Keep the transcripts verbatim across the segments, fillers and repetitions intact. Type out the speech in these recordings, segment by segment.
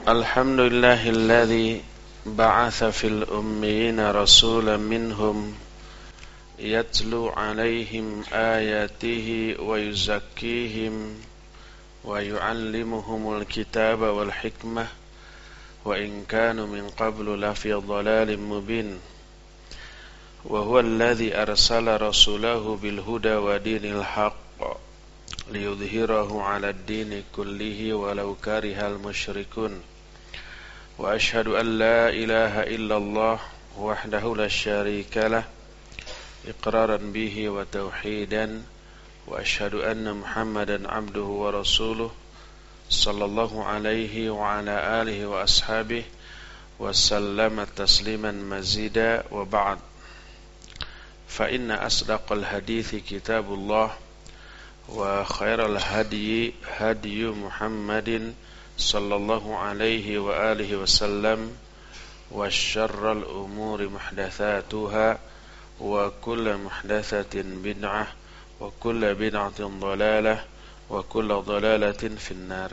الحمد لله الذي بعث في الأميين رسولا منهم يتلو عليهم آياته ويزكيهم ويعلمهم الكتاب والحكمة وإن كانوا من قبل لفي ضلال مبين وهو الذي أرسل رسوله بالهدى ودين الحق ليظهره على الدين كله ولو كره المشركون وأشهد أن لا إله إلا الله وحده لا شريك له إقرارا به وتوحيدا وأشهد أن محمدا عبده ورسوله صلى الله عليه وعلى آله وأصحابه وسلم تسليما مزيدا وبعد فإن أصدق الحديث كتاب الله وخير الهدي هدي محمد صلى الله عليه وآله وسلم وشر الأمور محدثاتها وكل محدثة بدعة وكل بدعة ضلالة وكل ضلالة في النار.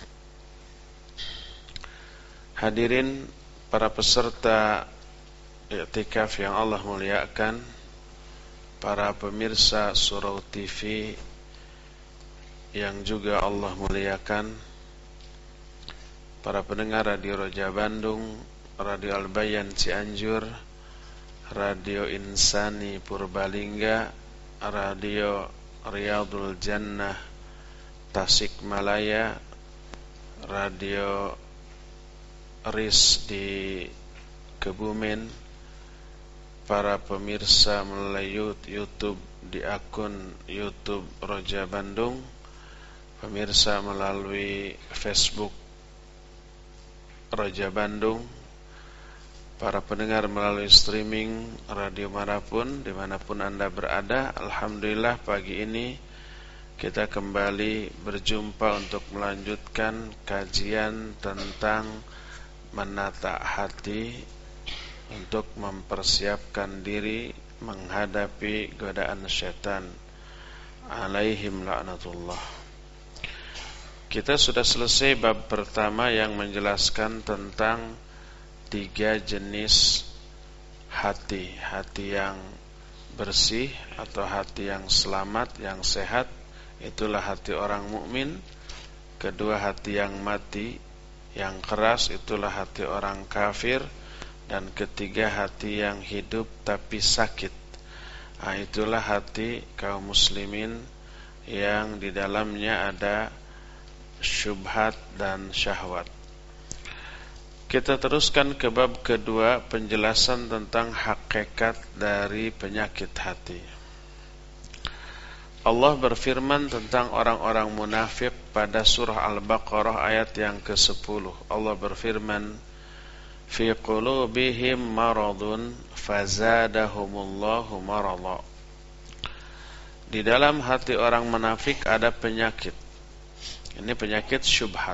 Hadirin para peserta i'tikaf yang Allah muliakan, para pemirsa Surau T V yang juga Allah muliakan, para pendengar Radio Roja Bandung, Radio Al-Bayan Cianjur, Radio Insani Purbalingga, Radio Riyadul Jannah Tasikmalaya, Radio Ris di Kebumen, para pemirsa melalui YouTube di akun YouTube Roja Bandung, pemirsa melalui Facebook Roja Bandung, para pendengar melalui streaming radio manapun, dimanapun Anda berada. Alhamdulillah pagi ini kita kembali berjumpa untuk melanjutkan kajian tentang menata hati untuk mempersiapkan diri menghadapi godaan syaitan alaihim la'natullah. Kita sudah selesai bab pertama yang menjelaskan tentang tiga jenis hati. Hati yang bersih atau hati yang selamat, yang sehat, itulah hati orang mukmin. Kedua, hati yang mati, yang keras, itulah hati orang kafir. Dan ketiga, hati yang hidup tapi sakit, nah, itulah hati kaum muslimin yang di dalamnya ada syubhat dan syahwat. Kita teruskan ke bab kedua, penjelasan tentang hakikat dari penyakit hati. Allah berfirman tentang orang-orang munafik pada surah Al-Baqarah ayat yang kesepuluh. Allah berfirman, fi qulubihim maradun fazadahumullahu marada. Di dalam hati orang munafik ada penyakit. Ini penyakit syubhat.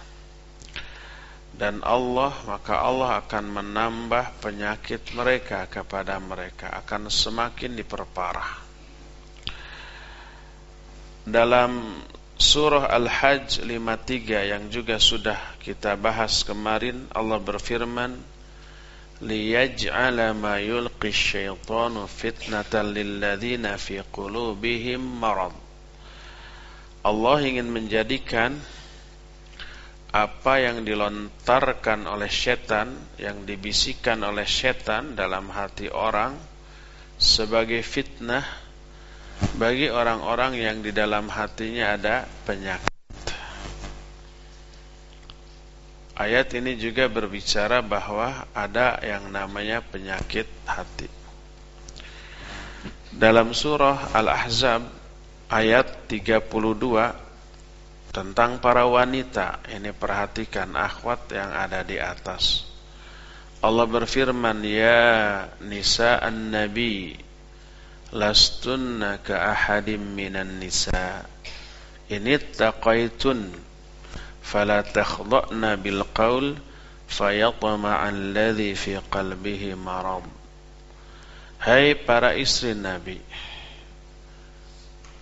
Dan Allah, maka Allah akan menambah penyakit mereka kepada mereka, akan semakin diperparah. Dalam surah Al-Hajj lima puluh tiga yang juga sudah kita bahas kemarin, Allah berfirman, liyaj'ala ma yulqi syaitanu fitnatan lilladzina fi qulubihim marad. Allah ingin menjadikan apa yang dilontarkan oleh setan, yang dibisikkan oleh setan dalam hati orang sebagai fitnah bagi orang-orang yang di dalam hatinya ada penyakit. Ayat ini juga berbicara bahwa ada yang namanya penyakit hati. Dalam surah Al-Ahzab ayat tiga puluh dua tentang para wanita, ini perhatikan akhwat yang ada di atas. Allah berfirman, ya nisa'an nabi lastunna ka ahadim minan nisa in ittaqaitun fala takhda'na bil qaul fayatma'a alladhi fi qalbihi marad. Hai para istri Nabi,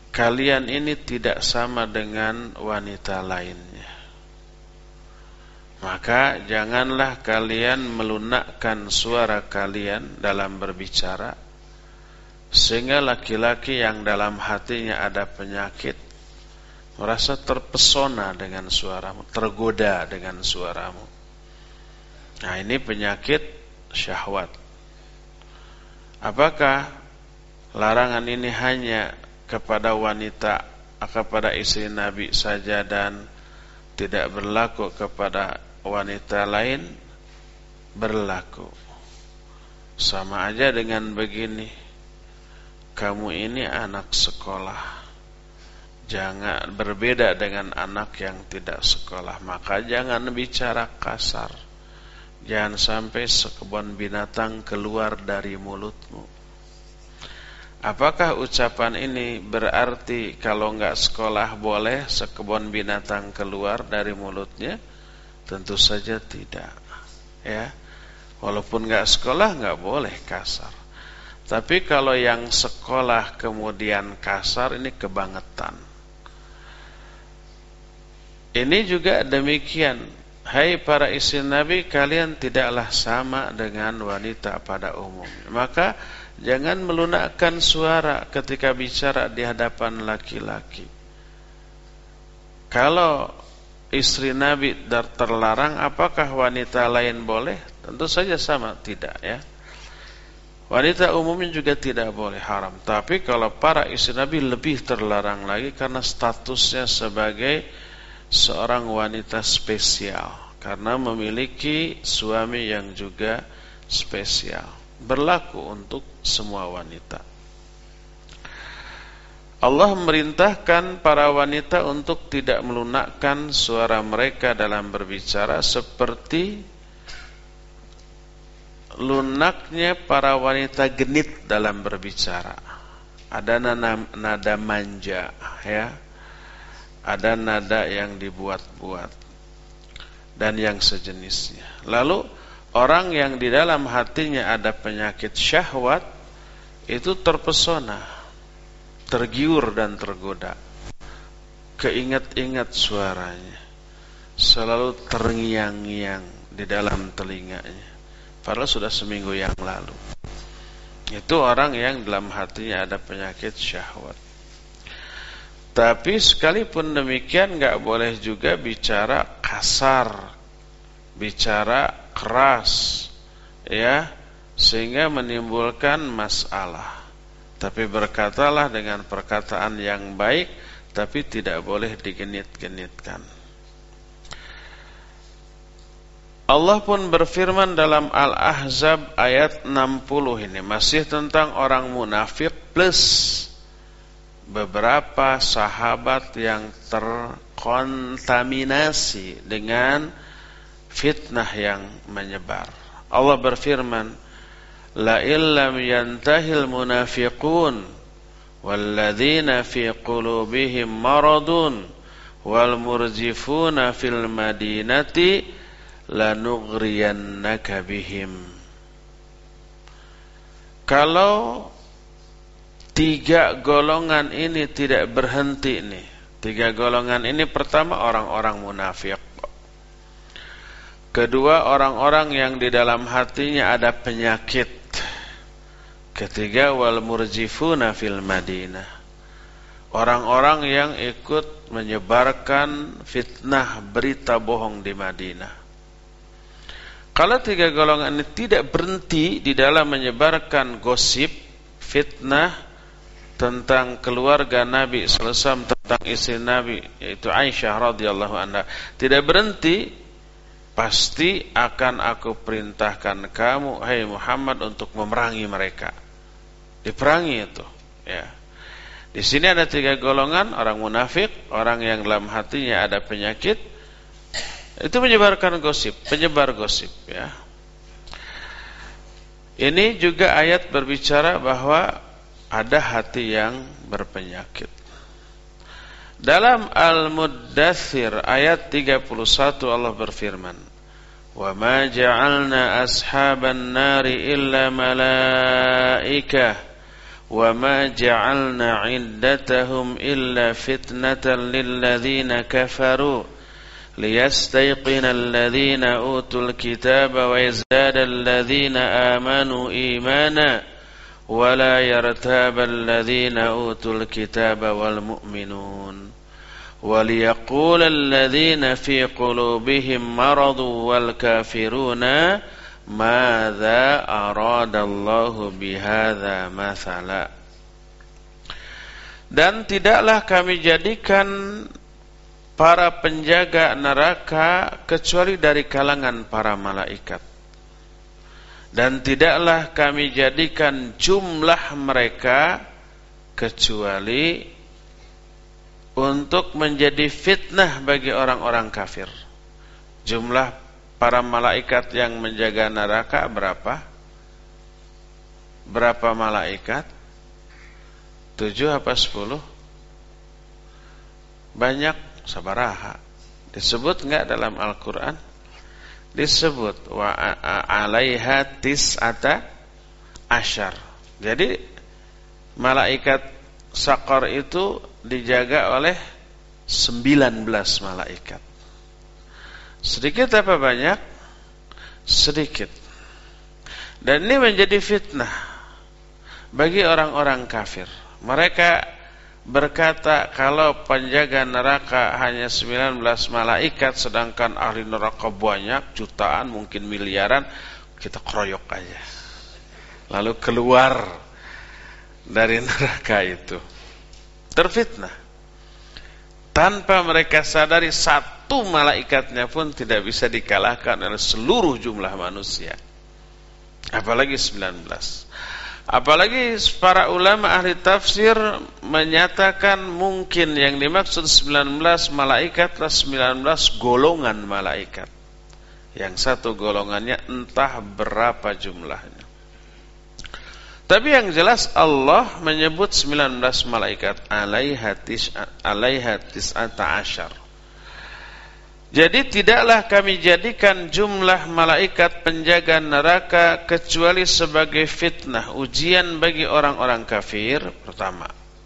kalian ini tidak sama dengan wanita lainnya. Maka janganlah kalian melunakkan suara kalian dalam berbicara, sehingga laki-laki yang dalam hatinya ada penyakit merasa terpesona dengan suaramu, tergoda dengan suaramu. Nah, ini penyakit syahwat. Apakah larangan ini hanya kepada wanita, kepada istri Nabi saja dan tidak berlaku kepada wanita lain? Berlaku. Sama aja dengan begini, kamu ini anak sekolah, jangan berbeda dengan anak yang tidak sekolah, maka jangan bicara kasar. Jangan sampai sekebun binatang keluar dari mulutmu. Apakah ucapan ini berarti kalau enggak sekolah boleh sekebun binatang keluar dari mulutnya? Tentu saja tidak. Ya, walaupun enggak sekolah enggak boleh kasar. Tapi kalau yang sekolah kemudian kasar, ini kebangetan. Ini juga demikian. Hai para istri Nabi, kalian tidaklah sama dengan wanita pada umumnya. Maka jangan melunakkan suara ketika bicara di hadapan laki-laki. Kalau istri Nabi terlarang, apakah wanita lain boleh? Tentu saja sama, tidak ya. Wanita umumnya juga tidak boleh, haram. Tapi kalau para istri Nabi lebih terlarang lagi karena statusnya sebagai seorang wanita spesial, karena memiliki suami yang juga spesial. Berlaku untuk semua wanita. Allah memerintahkan para wanita untuk tidak melunakkan suara mereka dalam berbicara seperti lunaknya para wanita genit dalam berbicara. Ada nada, nada manja, ya. Ada nada yang dibuat-buat dan yang sejenisnya. Lalu orang yang di dalam hatinya ada penyakit syahwat itu terpesona, tergiur dan tergoda. Keingat-ingat suaranya, selalu terngiang-ngiang di dalam telinganya. Padahal sudah seminggu yang lalu. Itu orang yang dalam hatinya ada penyakit syahwat. Tapi sekalipun demikian, enggak boleh juga bicara kasar, bicara keras, ya, sehingga menimbulkan masalah. Tapi berkatalah dengan perkataan yang baik, tapi tidak boleh digenit-genitkan. Allah pun berfirman dalam Al-Ahzab ayat enam puluh ini, masih tentang orang munafik plus beberapa sahabat yang terkontaminasi dengan fitnah yang menyebar. Allah berfirman, la illam yantahil munafiqun walladzina fi qulubihim maradun wal murjifuna fil madinati lanughriyannaka bihim. Kalau tiga golongan ini tidak berhenti nih. Tiga golongan ini, pertama orang-orang munafik. Kedua orang-orang yang di dalam hatinya ada penyakit. Ketiga wal murjifuna fil Madinah. Orang-orang yang ikut menyebarkan fitnah, berita bohong di Madinah. Kalau tiga golongan ini tidak berhenti di dalam menyebarkan gosip, fitnah tentang keluarga Nabi sallallahu alaihi wasallam, tentang istri Nabi yaitu Aisyah radhiyallahu anha, tidak berhenti, pasti akan aku perintahkan kamu, hai Muhammad, untuk memerangi mereka. Diperangi itu, ya. Di sini ada tiga golongan, orang munafik, orang yang dalam hatinya ada penyakit, itu menyebarkan gosip, penyebar gosip, ya. Ini juga ayat berbicara bahwa ada hati yang berpenyakit. Dalam Al-Muddathir ayat tiga puluh satu Allah berfirman, "Wa ma ja'alna ashaban nari illa malaikah wa ma ja'alna 'iddatahum illa fitnatan lil ladzina kafaru." liyastayqina alladhina utul kitaba wa yazdada alladhina amanu imana wa la yartaba alladhina utul kitaba wal mu'minun wa liyaqula alladhina fi qulubihim maradu wal kafiruna madza aradallahu bihadza mathala. Dan tidaklah kami jadikan para penjaga neraka kecuali dari kalangan para malaikat. Dan tidaklah kami jadikan jumlah mereka kecuali untuk menjadi fitnah bagi orang-orang kafir. Jumlah para malaikat yang menjaga neraka berapa? Berapa malaikat? Tujuh apa sepuluh? Banyak, sabaraha. Disebut enggak dalam Al-Quran? Disebut wa alaiha tis'ata asyar. Jadi malaikat Saqar itu dijaga oleh sembilan belas malaikat. Sedikit apa banyak? Sedikit. Dan ini menjadi fitnah bagi orang-orang kafir. Mereka berkata kalau penjaga neraka hanya sembilan belas malaikat, sedangkan ahli neraka banyak, jutaan, mungkin miliaran, kita keroyok aja. Lalu keluar dari neraka itu. Terfitnah. Tanpa mereka sadari, satu malaikatnya pun tidak bisa dikalahkan oleh seluruh jumlah manusia. Apalagi sembilan belas. Apalagi para ulama ahli tafsir menyatakan mungkin yang dimaksud sembilan belas malaikat adalah sembilan belas golongan malaikat. Yang satu golongannya entah berapa jumlahnya. Tapi yang jelas Allah menyebut sembilan belas malaikat, alaiha tis'ata asyar. Jadi tidaklah kami jadikan jumlah malaikat penjaga neraka kecuali sebagai fitnah, ujian bagi orang-orang kafir, pertama.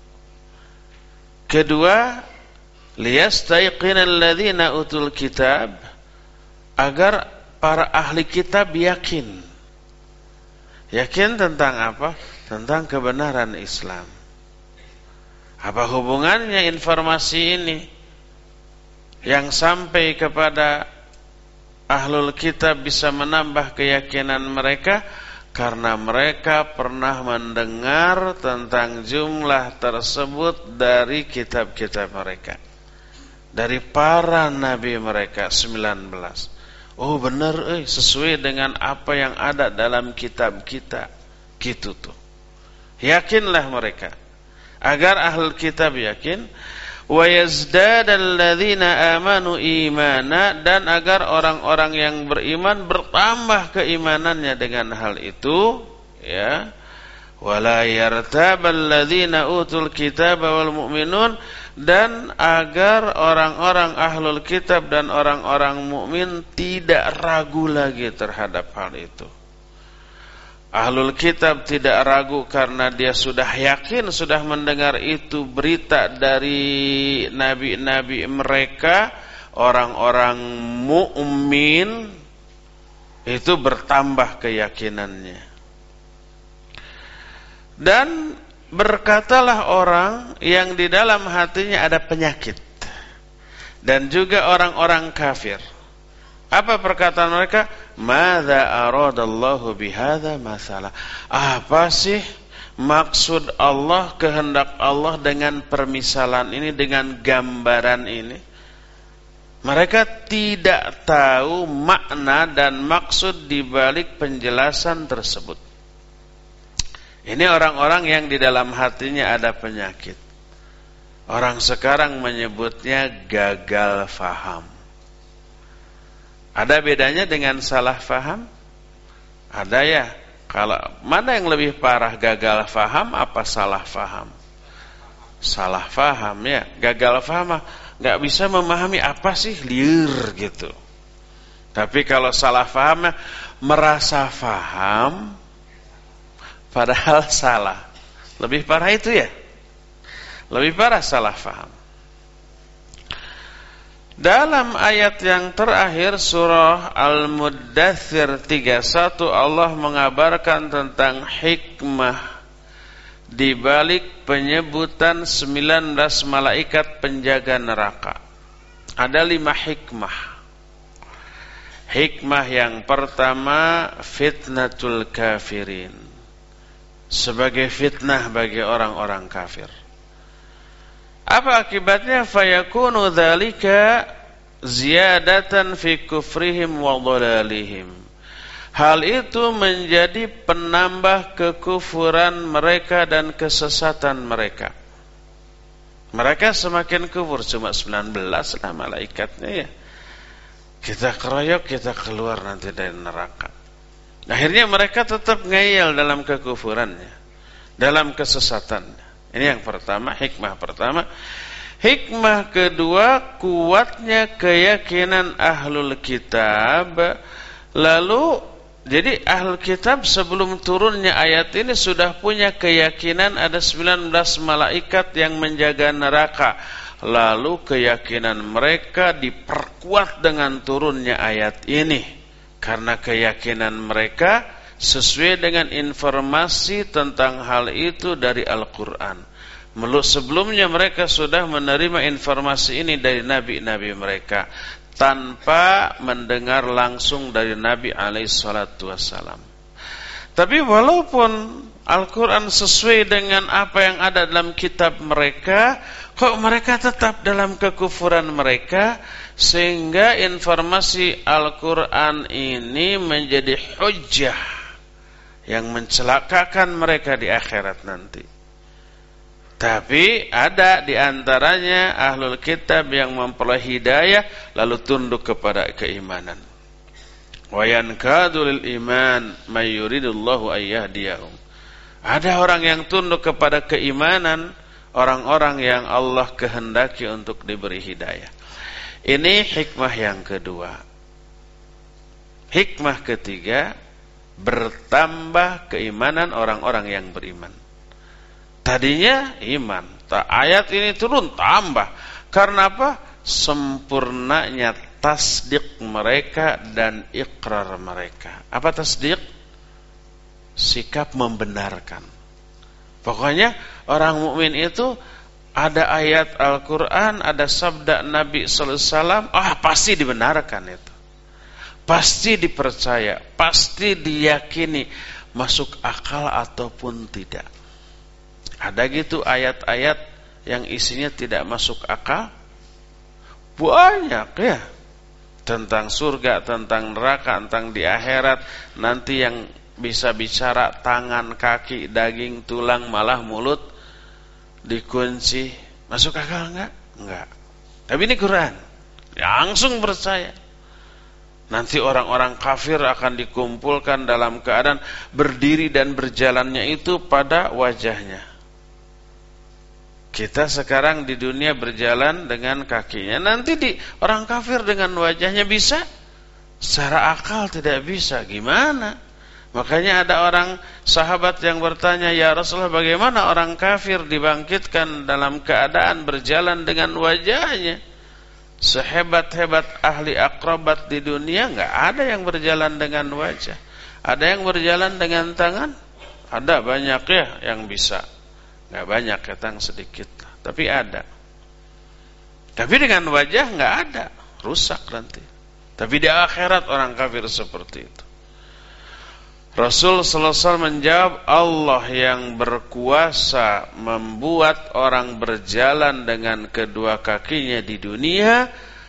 Kedua, liyastayqina alladhina utul kitab, agar para ahli kitab yakin. Yakin tentang apa? Tentang kebenaran Islam. Apa hubungannya informasi ini yang sampai kepada ahlul kitab bisa menambah keyakinan mereka? Karena mereka pernah mendengar tentang jumlah tersebut dari kitab-kitab mereka, dari para nabi mereka, sembilan belas. Oh benar, eh, sesuai dengan apa yang ada dalam kitab kita. Gitu tuh. Yakinlah mereka. Agar ahlul kitab yakin. Wa yazdadal ladzina amanu imana, dan agar orang-orang yang beriman bertambah keimanannya dengan hal itu, ya. Wala yartabal ladzina utul kitaba wal mu'minun, dan agar orang-orang ahlul kitab dan orang-orang mukmin tidak ragu lagi terhadap hal itu. Ahlul kitab tidak ragu karena dia sudah yakin, sudah mendengar itu berita dari nabi-nabi mereka. Orang-orang mukmin itu bertambah keyakinannya. Dan berkatalah orang yang di dalam hatinya ada penyakit, dan juga orang-orang kafir. Apa perkataan mereka? Madza aradallahu bihadza masalah. Apa sih maksud Allah, kehendak Allah dengan permisalan ini, dengan gambaran ini? Mereka tidak tahu makna dan maksud di balik penjelasan tersebut. Ini orang-orang yang di dalam hatinya ada penyakit. Orang sekarang menyebutnya gagal faham. Ada bedanya dengan salah faham? Ada ya. Kalau mana yang lebih parah, gagal faham apa salah faham? Salah faham ya. Gagal faham nggak bisa memahami apa sih, liur gitu. Tapi kalau salah faham, merasa faham padahal salah. Lebih parah itu ya. Lebih parah salah faham. Dalam ayat yang terakhir surah Al-Muddathir tiga puluh satu, Allah mengabarkan tentang hikmah di balik penyebutan sembilan belas malaikat penjaga neraka. Ada lima hikmah. Hikmah yang pertama, fitnatul kafirin, sebagai fitnah bagi orang-orang kafir. Apa akibatnya? Fayakunu dzalika ziyadatan fi kufrihim wa dhalalihim. Hal itu menjadi penambah kekufuran mereka dan kesesatan mereka. Mereka semakin kufur, cuma sembilan belas lah malaikatnya ya. Kita keroyok, kita keluar nanti dari neraka. Akhirnya mereka tetap ngeyel dalam kekufurannya, dalam kesesatannya. Ini yang pertama, hikmah pertama. Hikmah kedua, kuatnya keyakinan ahlul kitab. Lalu, jadi ahlul kitab sebelum turunnya ayat ini sudah punya keyakinan ada sembilan belas malaikat yang menjaga neraka. Lalu keyakinan mereka diperkuat dengan turunnya ayat ini. Karena keyakinan mereka sesuai dengan informasi tentang hal itu dari Al-Quran. Sebelumnya mereka sudah menerima informasi ini dari nabi-nabi mereka tanpa mendengar langsung dari Nabi alaihi salatu wassalam. Tapi walaupun Al-Quran sesuai dengan apa yang ada dalam kitab mereka, kok mereka tetap dalam kekufuran mereka, sehingga informasi Al-Quran ini menjadi hujjah yang mencelakakan mereka di akhirat nanti. Tapi ada di antaranya ahlul kitab yang memperoleh hidayah lalu tunduk kepada keimanan. Wa yankadu lil iman may yuridullahu ayyahdiyahum. Ada orang yang tunduk kepada keimanan, orang-orang yang Allah kehendaki untuk diberi hidayah. Ini hikmah yang kedua. Hikmah ketiga, bertambah keimanan orang-orang yang beriman. Tadinya iman, ayat ini turun tambah. Karena apa? Sempurnanya tasdik mereka dan ikrar mereka. Apa tasdik? Sikap membenarkan. Pokoknya orang mukmin itu ada ayat Al-Quran, ada sabda Nabi sallallahu alaihi wasallam, ah pasti dibenarkan itu. Pasti dipercaya, pasti diyakini, masuk akal ataupun tidak. Ada gitu ayat-ayat yang isinya tidak masuk akal? Banyak ya. Tentang surga, tentang neraka, tentang di akhirat. Nanti yang bisa bicara tangan, kaki, daging, tulang, malah mulut dikunci. Masuk akal enggak? Enggak. Tapi ini Quran. Langsung percaya. Nanti orang-orang kafir akan dikumpulkan dalam keadaan berdiri dan berjalannya itu pada wajahnya. Kita sekarang di dunia berjalan dengan kakinya. Nanti di orang kafir dengan wajahnya bisa? Secara akal tidak bisa. Gimana? Makanya ada orang sahabat yang bertanya, ya Rasulullah, bagaimana orang kafir dibangkitkan dalam keadaan berjalan dengan wajahnya? Sehebat-hebat ahli akrobat di dunia, enggak ada yang berjalan dengan wajah. Ada yang berjalan dengan tangan? Ada banyak ya yang bisa. Enggak banyak, ketang sedikit, tapi ada. Tapi dengan wajah enggak ada, rusak nanti. Tapi di akhirat orang kafir seperti itu. Rasul sallallahu alaihi wasallam menjawab, Allah yang berkuasa membuat orang berjalan dengan kedua kakinya di dunia,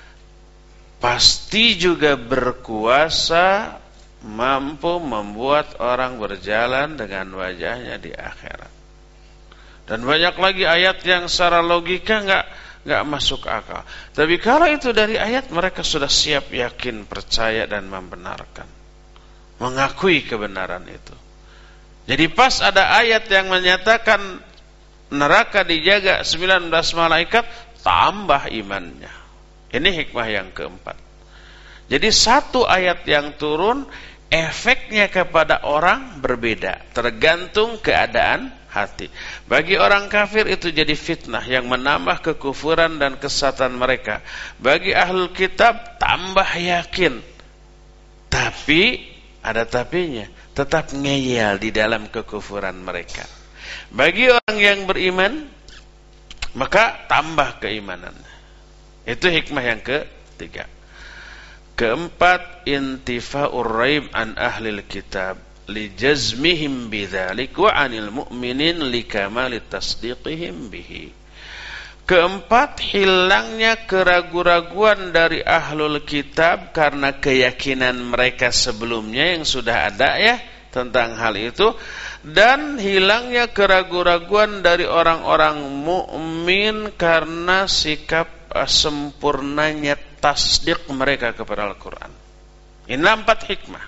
pasti juga berkuasa mampu membuat orang berjalan dengan wajahnya di akhirat. Dan banyak lagi ayat yang secara logika enggak enggak masuk akal. Tapi kalau itu dari ayat, mereka sudah siap, yakin, percaya dan membenarkan, mengakui kebenaran itu. Jadi pas ada ayat yang menyatakan neraka dijaga sembilan belas malaikat, tambah imannya. Ini hikmah yang keempat. Jadi satu ayat yang turun, efeknya kepada orang berbeda, tergantung keadaan hati. Bagi orang kafir itu jadi fitnah yang menambah kekufuran dan kesesatan mereka. Bagi ahlul kitab tambah yakin. Tapi ada tapinya, tetap ngeyel di dalam kekufuran mereka. Bagi orang yang beriman, maka tambah keimanan. Itu hikmah yang ketiga. Keempat, intifa'ur raib an ahlil kitab li jazmihim bidzalik wa anil mu'minin li kamali tasdiqihim bihi. Keempat, hilangnya keraguan-raguan dari ahlul kitab karena keyakinan mereka sebelumnya yang sudah ada ya tentang hal itu, dan hilangnya keraguan-raguan dari orang-orang mukmin karena sikap sempurnanya tasdik mereka kepada Al-Quran. Ini empat hikmah.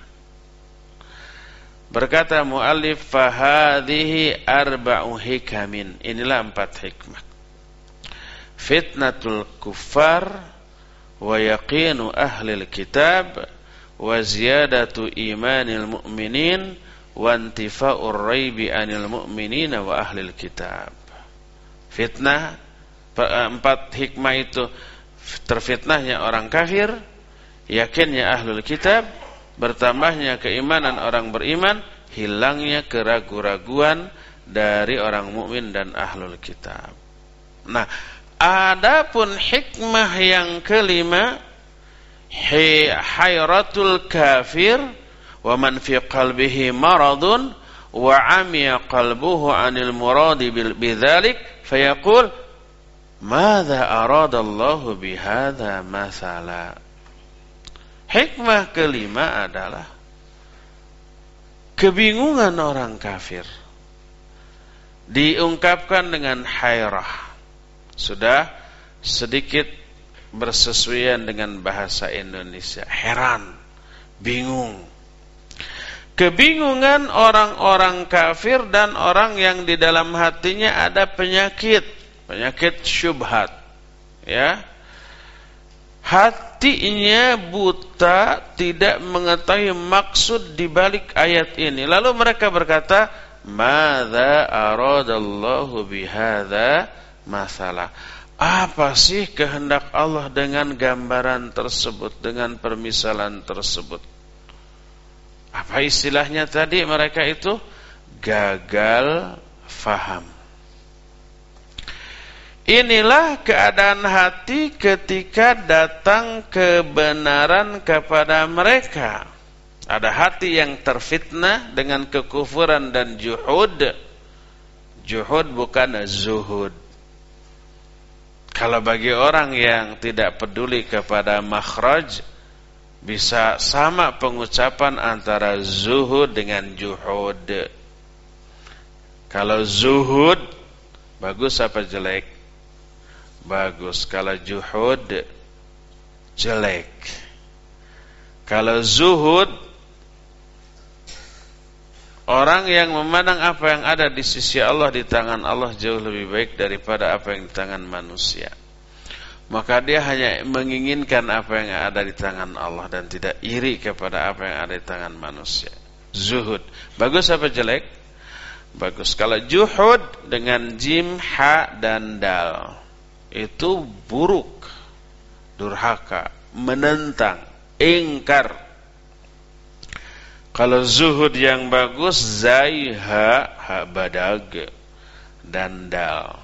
Berkata muallif, fahadhihi arba'u hikamin. Inilah empat hikmah. Fitnatul kuffar wa yaqinu ahlil kitab wa ziyadatu imanil mu'minin wa intifa'ur raibi anil mu'minina wa ahlil kitab. Fitnah, empat hikmah itu: terfitnahnya orang kafir, yakinnya ahlul kitab, bertambahnya keimanan orang beriman, hilangnya keraguan-raguan dari orang mukmin dan ahlul kitab. Nah, adapun hikmah yang kelima, hayratul kafir wa man fi qalbihi maradun wa amiya qalbuhu anil muradi bidzalik fayaqul madza aradallahu bihadza masala. Hikmah kelima adalah kebingungan orang kafir diungkapkan dengan hayrah. Sudah sedikit bersesuaian dengan bahasa Indonesia. Heran, bingung. Kebingungan orang-orang kafir dan orang yang di dalam hatinya ada penyakit, penyakit syubhat. Ya. Hatinya buta, tidak mengetahui maksud di balik ayat ini. Lalu mereka berkata, "Madza aradallahu bihadza masalah." Apa sih kehendak Allah dengan gambaran tersebut, dengan permisalan tersebut? Apa istilahnya tadi mereka itu? Gagal faham. Inilah keadaan hati ketika datang kebenaran kepada mereka. Ada hati yang terfitnah dengan kekufuran dan juhud. Juhud bukan zuhud. Kalau bagi orang yang tidak peduli kepada makhraj, bisa sama pengucapan antara zuhud dengan juhud. Kalau zuhud, bagus apa jelek? Bagus. Kalau juhud, jelek. Kalau zuhud, orang yang memandang apa yang ada di sisi Allah, di tangan Allah jauh lebih baik daripada apa yang di tangan manusia. Maka dia hanya menginginkan apa yang ada di tangan Allah dan tidak iri kepada apa yang ada di tangan manusia. Zuhud. Bagus apa jelek? Bagus. Kalau juhud dengan jim, ha, dan dal, itu buruk, durhaka, menentang, ingkar. Kalau zuhud yang bagus, zai, ha, ha, badag, dan dal.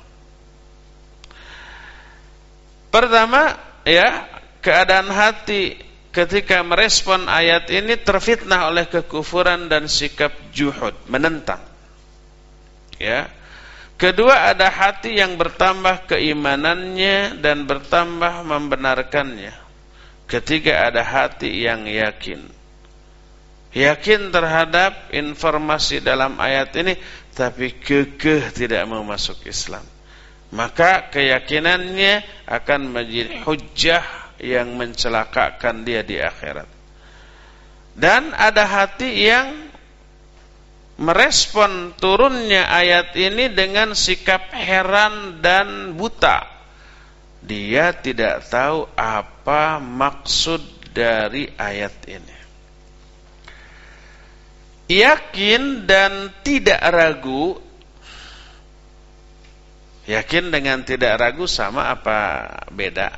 Pertama, ya, keadaan hati ketika merespon ayat ini terfitnah oleh kekufuran dan sikap juhud, menentang. Ya. Kedua, ada hati yang bertambah keimanannya dan bertambah membenarkannya. Ketiga, ada hati yang yakin. Yakin terhadap informasi dalam ayat ini, tapi kekeh tidak mau masuk Islam. Maka keyakinannya akan menjadi hujjah yang mencelakakan dia di akhirat. Dan ada hati yang merespon turunnya ayat ini dengan sikap heran dan buta. Dia tidak tahu apa maksud dari ayat ini. Yakin dan tidak ragu Yakin dengan tidak ragu sama apa beda?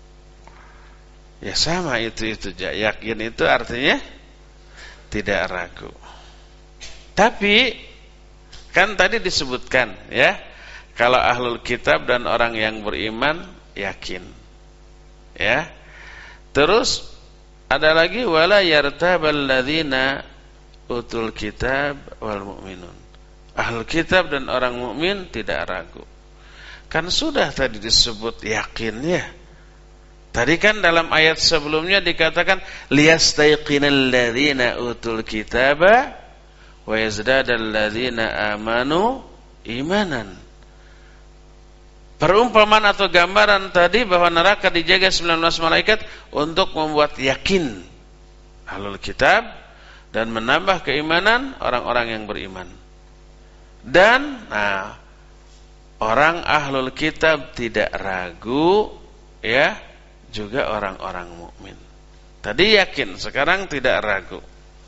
Ya sama itu-itu aja. Yakin itu artinya tidak ragu. Tapi kan tadi disebutkan ya, kalau ahlul kitab dan orang yang beriman yakin. Ya. Terus ada lagi wala yartabal ladzina utul kitab wal mu'minun. Ahlul kitab dan orang mukmin tidak ragu. Kan sudah tadi disebut yakinnya. Tadi kan dalam ayat sebelumnya dikatakan liyastayqinal ladzina utul kitaba wa yazdadal ladzina amanu imanan. Perumpamaan atau gambaran tadi bahwa neraka dijaga sembilan belas malaikat untuk membuat yakin ahlul kitab dan menambah keimanan orang-orang yang beriman. Dan nah, orang ahlul kitab tidak ragu, ya, juga orang-orang mukmin. Tadi yakin, sekarang tidak ragu.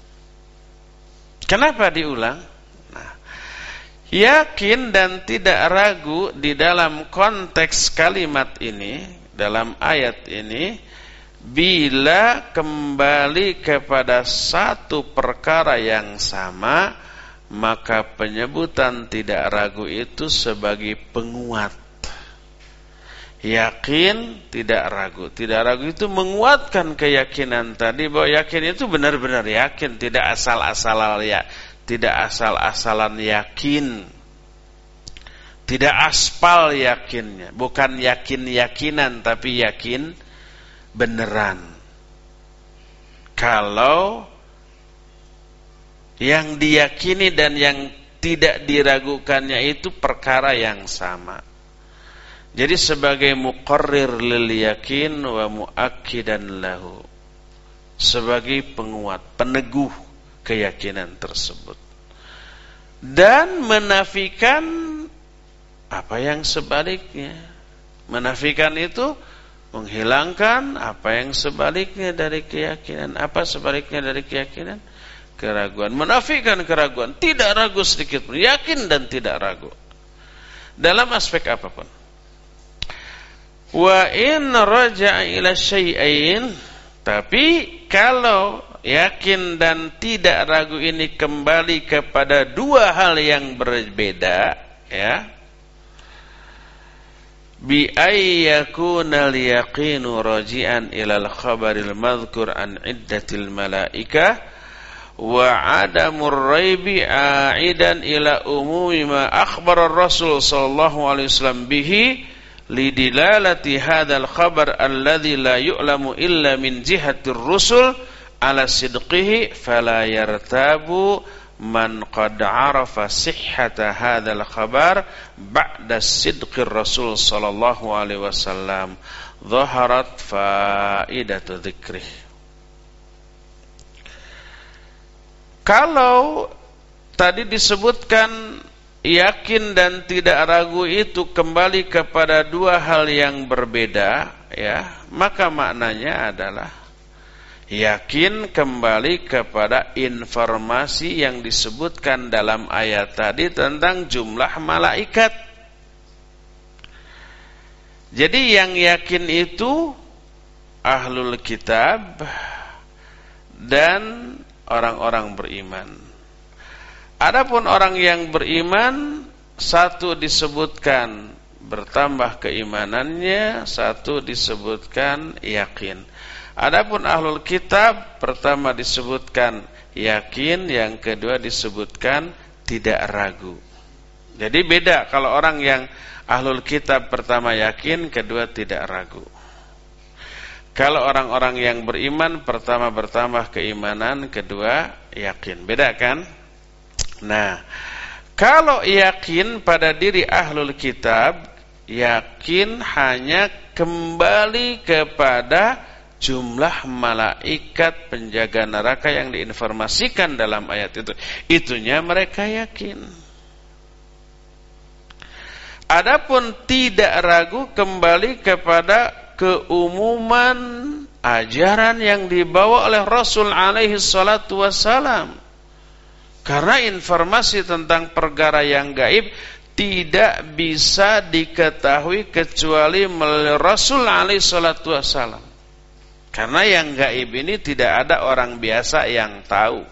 Kenapa diulang? Nah, yakin dan tidak ragu di dalam konteks kalimat ini, dalam ayat ini, bila kembali kepada satu perkara yang sama, maka penyebutan tidak ragu itu sebagai penguat. Yakin, tidak ragu. Tidak ragu itu menguatkan keyakinan tadi bahwa yakin itu benar-benar yakin, tidak asal-asalan ya, tidak asal-asalan yakin. Tidak aspal yakinnya, bukan yakin-yakinan tapi yakin beneran. Kalau yang diyakini dan yang tidak diragukannya itu perkara yang sama. Jadi sebagai muqarrir lil yakin wa muakkidan lahu, sebagai penguat, peneguh keyakinan tersebut, dan menafikan apa yang sebaliknya. Menafikan itu menghilangkan apa yang sebaliknya dari keyakinan. Apa sebaliknya dari keyakinan? Keraguan. Menafikan keraguan, tidak ragu sedikit pun, yakin dan tidak ragu dalam aspek apapun. Wa in raja'a ila syai'ain, tapi kalau yakin dan tidak ragu ini kembali kepada dua hal yang berbeda, ya, bi ayyakuna al-yaqinu raji'an ila al-khabaril madhkur an iddatil malaikah wa adamur raibi aidan ila umumi ma akhbara ar-rasul sallallahu alaihi wasallam bihi lidilalati hadzal khabar alladzi la yu'lamu illa min jihatir rusul ala sidqihi fala yartabu man qad arafa sihhata hadzal khabar ba'da sidqir rasul sallallahu alaihi wasallam dhaharat faidatu dzikrih. Kalau tadi disebutkan yakin dan tidak ragu itu kembali kepada dua hal yang berbeda, ya, maka maknanya adalah yakin kembali kepada informasi yang disebutkan dalam ayat tadi tentang jumlah malaikat. Jadi yang yakin itu ahlul kitab dan orang-orang beriman. Adapun orang yang beriman, satu disebutkan bertambah keimanannya, satu disebutkan yakin. Adapun ahlul kitab, pertama disebutkan yakin, yang kedua disebutkan tidak ragu. Jadi beda kalau orang yang ahlul kitab pertama yakin, kedua tidak ragu. Kalau orang-orang yang beriman, pertama bertambah keimanan, kedua yakin. Beda kan? Nah, kalau yakin pada diri ahlul kitab, yakin hanya kembali kepada jumlah malaikat penjaga neraka yang diinformasikan dalam ayat itu. Itunya mereka yakin. Adapun tidak ragu kembali kepada keumuman ajaran yang dibawa oleh Rasul alaihi salatu wassalam. Karena informasi tentang perkara yang gaib tidak bisa diketahui kecuali melalui Rasul alaihi salatu wassalam. Karena yang gaib ini tidak ada orang biasa yang tahu.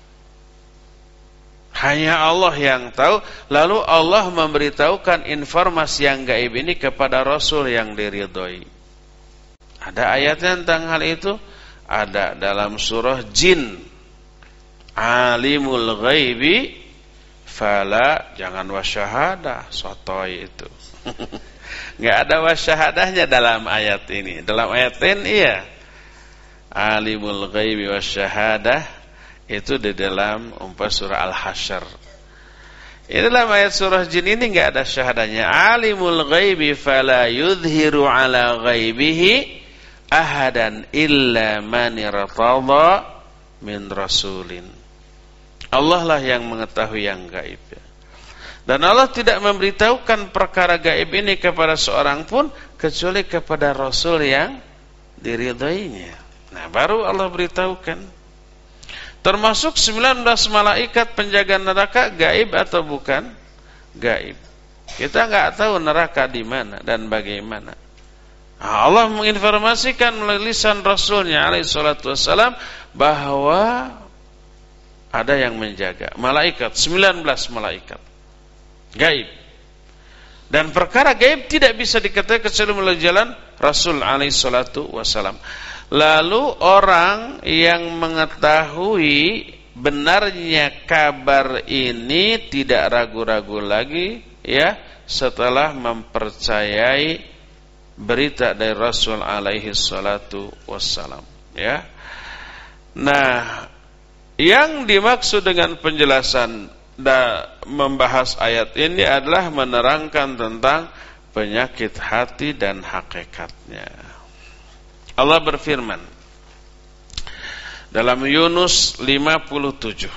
Hanya Allah yang tahu. Lalu Allah memberitahukan informasi yang gaib ini kepada Rasul yang diridhoi. Ada ayatnya tentang hal itu? Ada dalam surah Jin. Alimul ghaibi fala, jangan wasyahadah, sotoy itu. Enggak ada wasyahadahnya dalam ayat ini. Dalam ayat ini iya. Alimul ghaibi wasyahadah itu di dalam umpah surah Al-Hasyr. Ini dalam ayat surah Jin ini enggak ada syahadahnya. Alimul ghaibi fala yudhiru ala ghaibihi ahadan illa man irtada min rasulin. Allah lah yang mengetahui yang gaib. Dan Allah tidak memberitahukan perkara gaib ini kepada seorang pun kecuali kepada Rasul yang diridhoinya. Nah, baru Allah beritahukan. Termasuk sembilan belas malaikat penjaga neraka gaib atau bukan? Gaib. Kita enggak tahu neraka di mana dan bagaimana. Allah menginformasikan melalui lisan Rasulnya alaihi salatu wassalam bahwa ada yang menjaga. Malaikat, sembilan belas malaikat. Gaib. Dan perkara gaib tidak bisa diketahui kecuali melalui jalan Rasul alaihi salatu wassalam. Lalu orang yang mengetahui benarnya kabar ini tidak ragu-ragu lagi ya setelah mempercayai berita dari Rasul alaihi salatu wassalam ya. Nah, yang dimaksud dengan penjelasan dan membahas ayat ini adalah menerangkan tentang penyakit hati dan hakikatnya. Allah berfirman dalam Yunus lima puluh tujuh,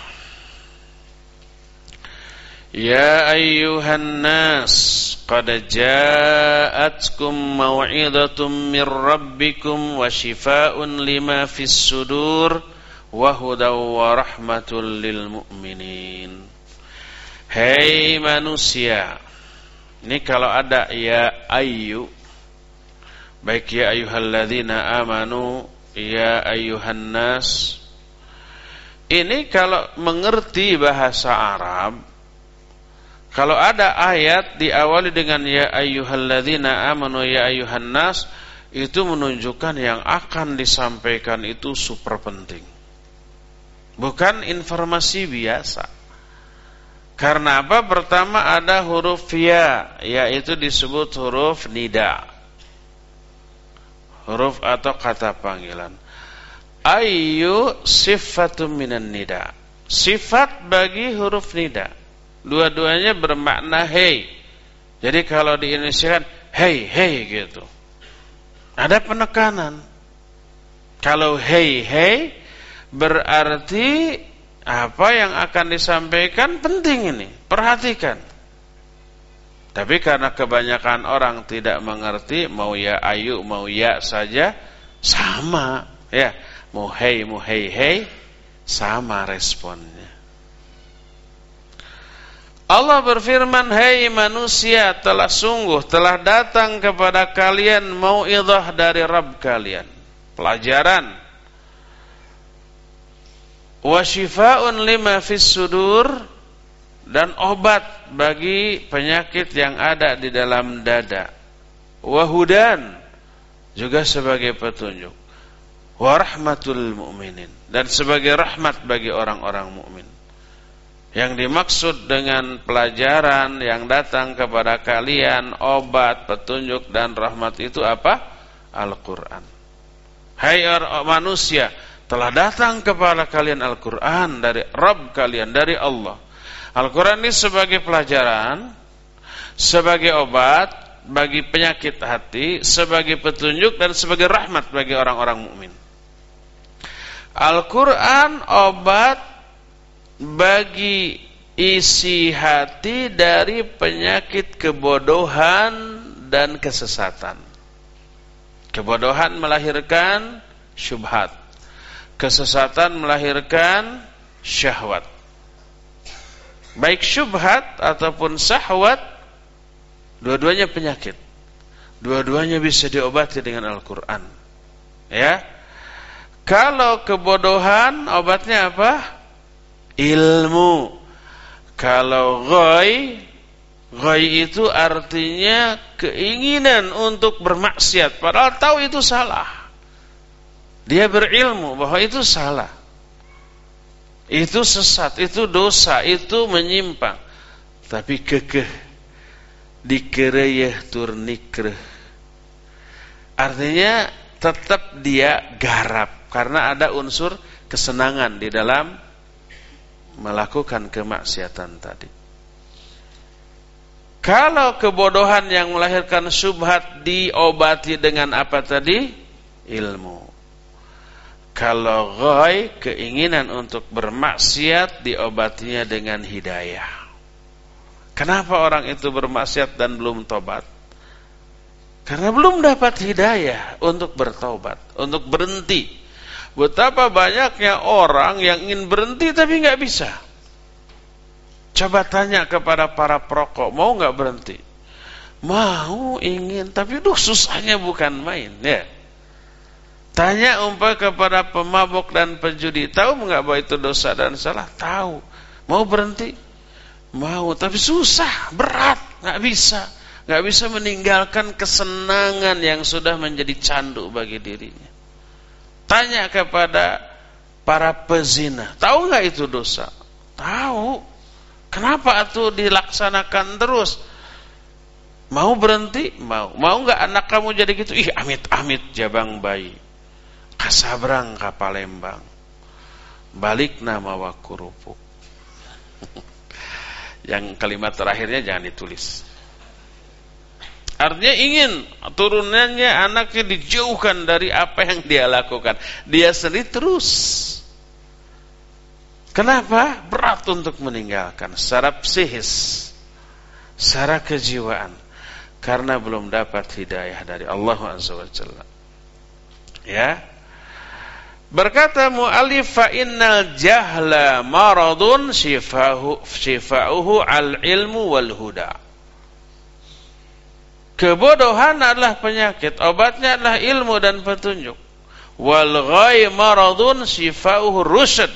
Ya ayyuhan nas qad ja'atkum maw'idatum mir rabbikum wa shifaa'un lima fis sudur wa hudaw wa rahmatul lil mu'minin. Hei manusia. Ini kalau ada ya ayyu, baik ya ayyuhalladzina amanu, ya ayyuhan nas. Ini kalau mengerti bahasa Arab, kalau ada ayat diawali dengan ya ayyuhalladzina amanu ya ayyuhan nas, itu menunjukkan yang akan disampaikan itu super penting. Bukan informasi biasa. Karena apa? Pertama ada huruf ya, yaitu disebut huruf nida. Huruf atau kata panggilan. Ayyu sifatun minan nida. Sifat bagi huruf nida. Dua-duanya bermakna hey. Jadi kalau di Indonesia kan hey hey gitu. Ada penekanan. Kalau hey hey berarti apa yang akan disampaikan penting ini. Perhatikan. Tapi karena kebanyakan orang tidak mengerti, mau ya ayu, mau ya saja, sama. Ya, mau hey, mau hey, hey, sama responnya. Allah berfirman, Hei manusia, telah sungguh, telah datang kepada kalian mau'idhah dari Rabb kalian. Pelajaran. Wa shifa'un lima fis sudur, dan obat bagi penyakit yang ada di dalam dada. Wahudan, juga sebagai petunjuk. Warahmatul mu'minin, dan sebagai rahmat bagi orang-orang mukmin. Yang dimaksud dengan pelajaran yang datang kepada kalian, obat, petunjuk dan rahmat itu apa? Al-Quran. Hai manusia, telah datang kepada kalian Al-Quran dari Rabb kalian, dari Allah. Al-Quran ini sebagai pelajaran, sebagai obat bagi penyakit hati, sebagai petunjuk dan sebagai rahmat bagi orang-orang mukmin. Al-Quran obat bagi isi hati dari penyakit kebodohan dan kesesatan. Kebodohan melahirkan syubhat, kesesatan melahirkan syahwat. Baik syubhat ataupun syahwat Dua-duanya penyakit. Dua-duanya bisa diobati dengan Al-Quran. Ya. Kalau kebodohan, obatnya apa? Ilmu. Kalau ghoi, ghoi itu artinya keinginan untuk bermaksiat, padahal tahu itu salah. Dia berilmu bahwa itu salah, itu sesat, itu dosa, itu menyimpang, tapi kekeh dikereyeh tur nikreh. Artinya tetap dia garap karena ada unsur kesenangan di dalam melakukan kemaksiatan tadi. Kalau kebodohan yang melahirkan syubhat diobati dengan apa tadi? Ilmu. Kalau ghoi, keinginan untuk bermaksiat, diobatinya dengan hidayah. Kenapa orang itu bermaksiat dan belum tobat? Karena belum dapat hidayah untuk bertobat, untuk berhenti. Betapa banyaknya orang yang ingin berhenti tapi nggak bisa. Coba tanya kepada para perokok, mau nggak berhenti? Mau, ingin, tapi duh susahnya bukan main. Ya. Tanya umpah kepada pemabuk dan penjudi, tahu nggak bahwa itu dosa dan salah? Tahu. Mau berhenti? Mau, tapi susah, berat, nggak bisa, nggak bisa meninggalkan kesenangan yang sudah menjadi candu bagi dirinya. Tanya kepada para pezina, tahu nggak itu dosa? Tahu. Kenapa itu dilaksanakan terus? Mau berhenti? Mau. Mau nggak anak kamu jadi gitu? Ih, amit-amit jabang bayi, kasabrang ka Palembang, balik nama wakurupuk. Yang kalimat terakhirnya jangan ditulis. Artinya ingin turunannya, anaknya dijauhkan dari apa yang dia lakukan. Dia sendiri terus. Kenapa? Berat untuk meninggalkan secara psikis, secara kejiwaan, karena belum dapat hidayah dari Allah Azza wa Jalla. Ya. Berkata mu'allif, fa innal jahla maradun shifa'uhu shifa'uhu al-ilmu wal huda. Kebodohan adalah penyakit, obatnya adalah ilmu dan petunjuk. Wal ghai maradun shifa'uhu rusyd.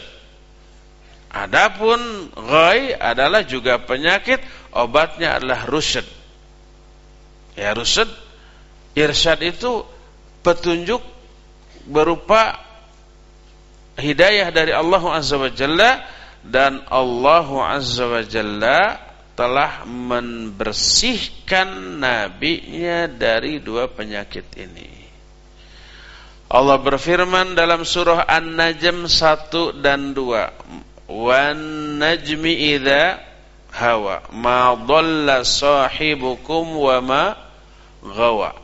Adapun ghai adalah juga penyakit, obatnya adalah rusyd. Ya, rusyd, irsyad itu petunjuk berupa hidayah dari Allah Azza wa Jalla, dan Allah Azza wa Jalla telah membersihkan nabinya dari dua penyakit ini. Allah berfirman dalam surah An-Najm satu dan dua, wan najmi idza hawa ma dhalla sahibukum wa ma ghawa.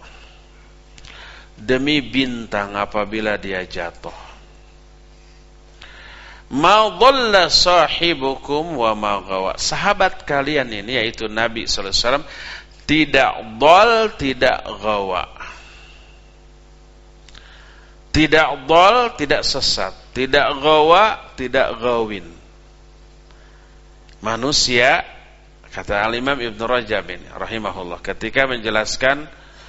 Demi bintang apabila dia jatuh, ma dhalla sahibukum wa ma ghawa. Sahabat kalian ini yaitu Nabi sallallahu alaihi wasallam tidak dhal, tidak ghawa. Tidak dhal, tidak sesat, tidak ghawa, tidak ghawin. Manusia, kata Al-Imam Ibn Rajab ini rahimahullah ketika menjelaskan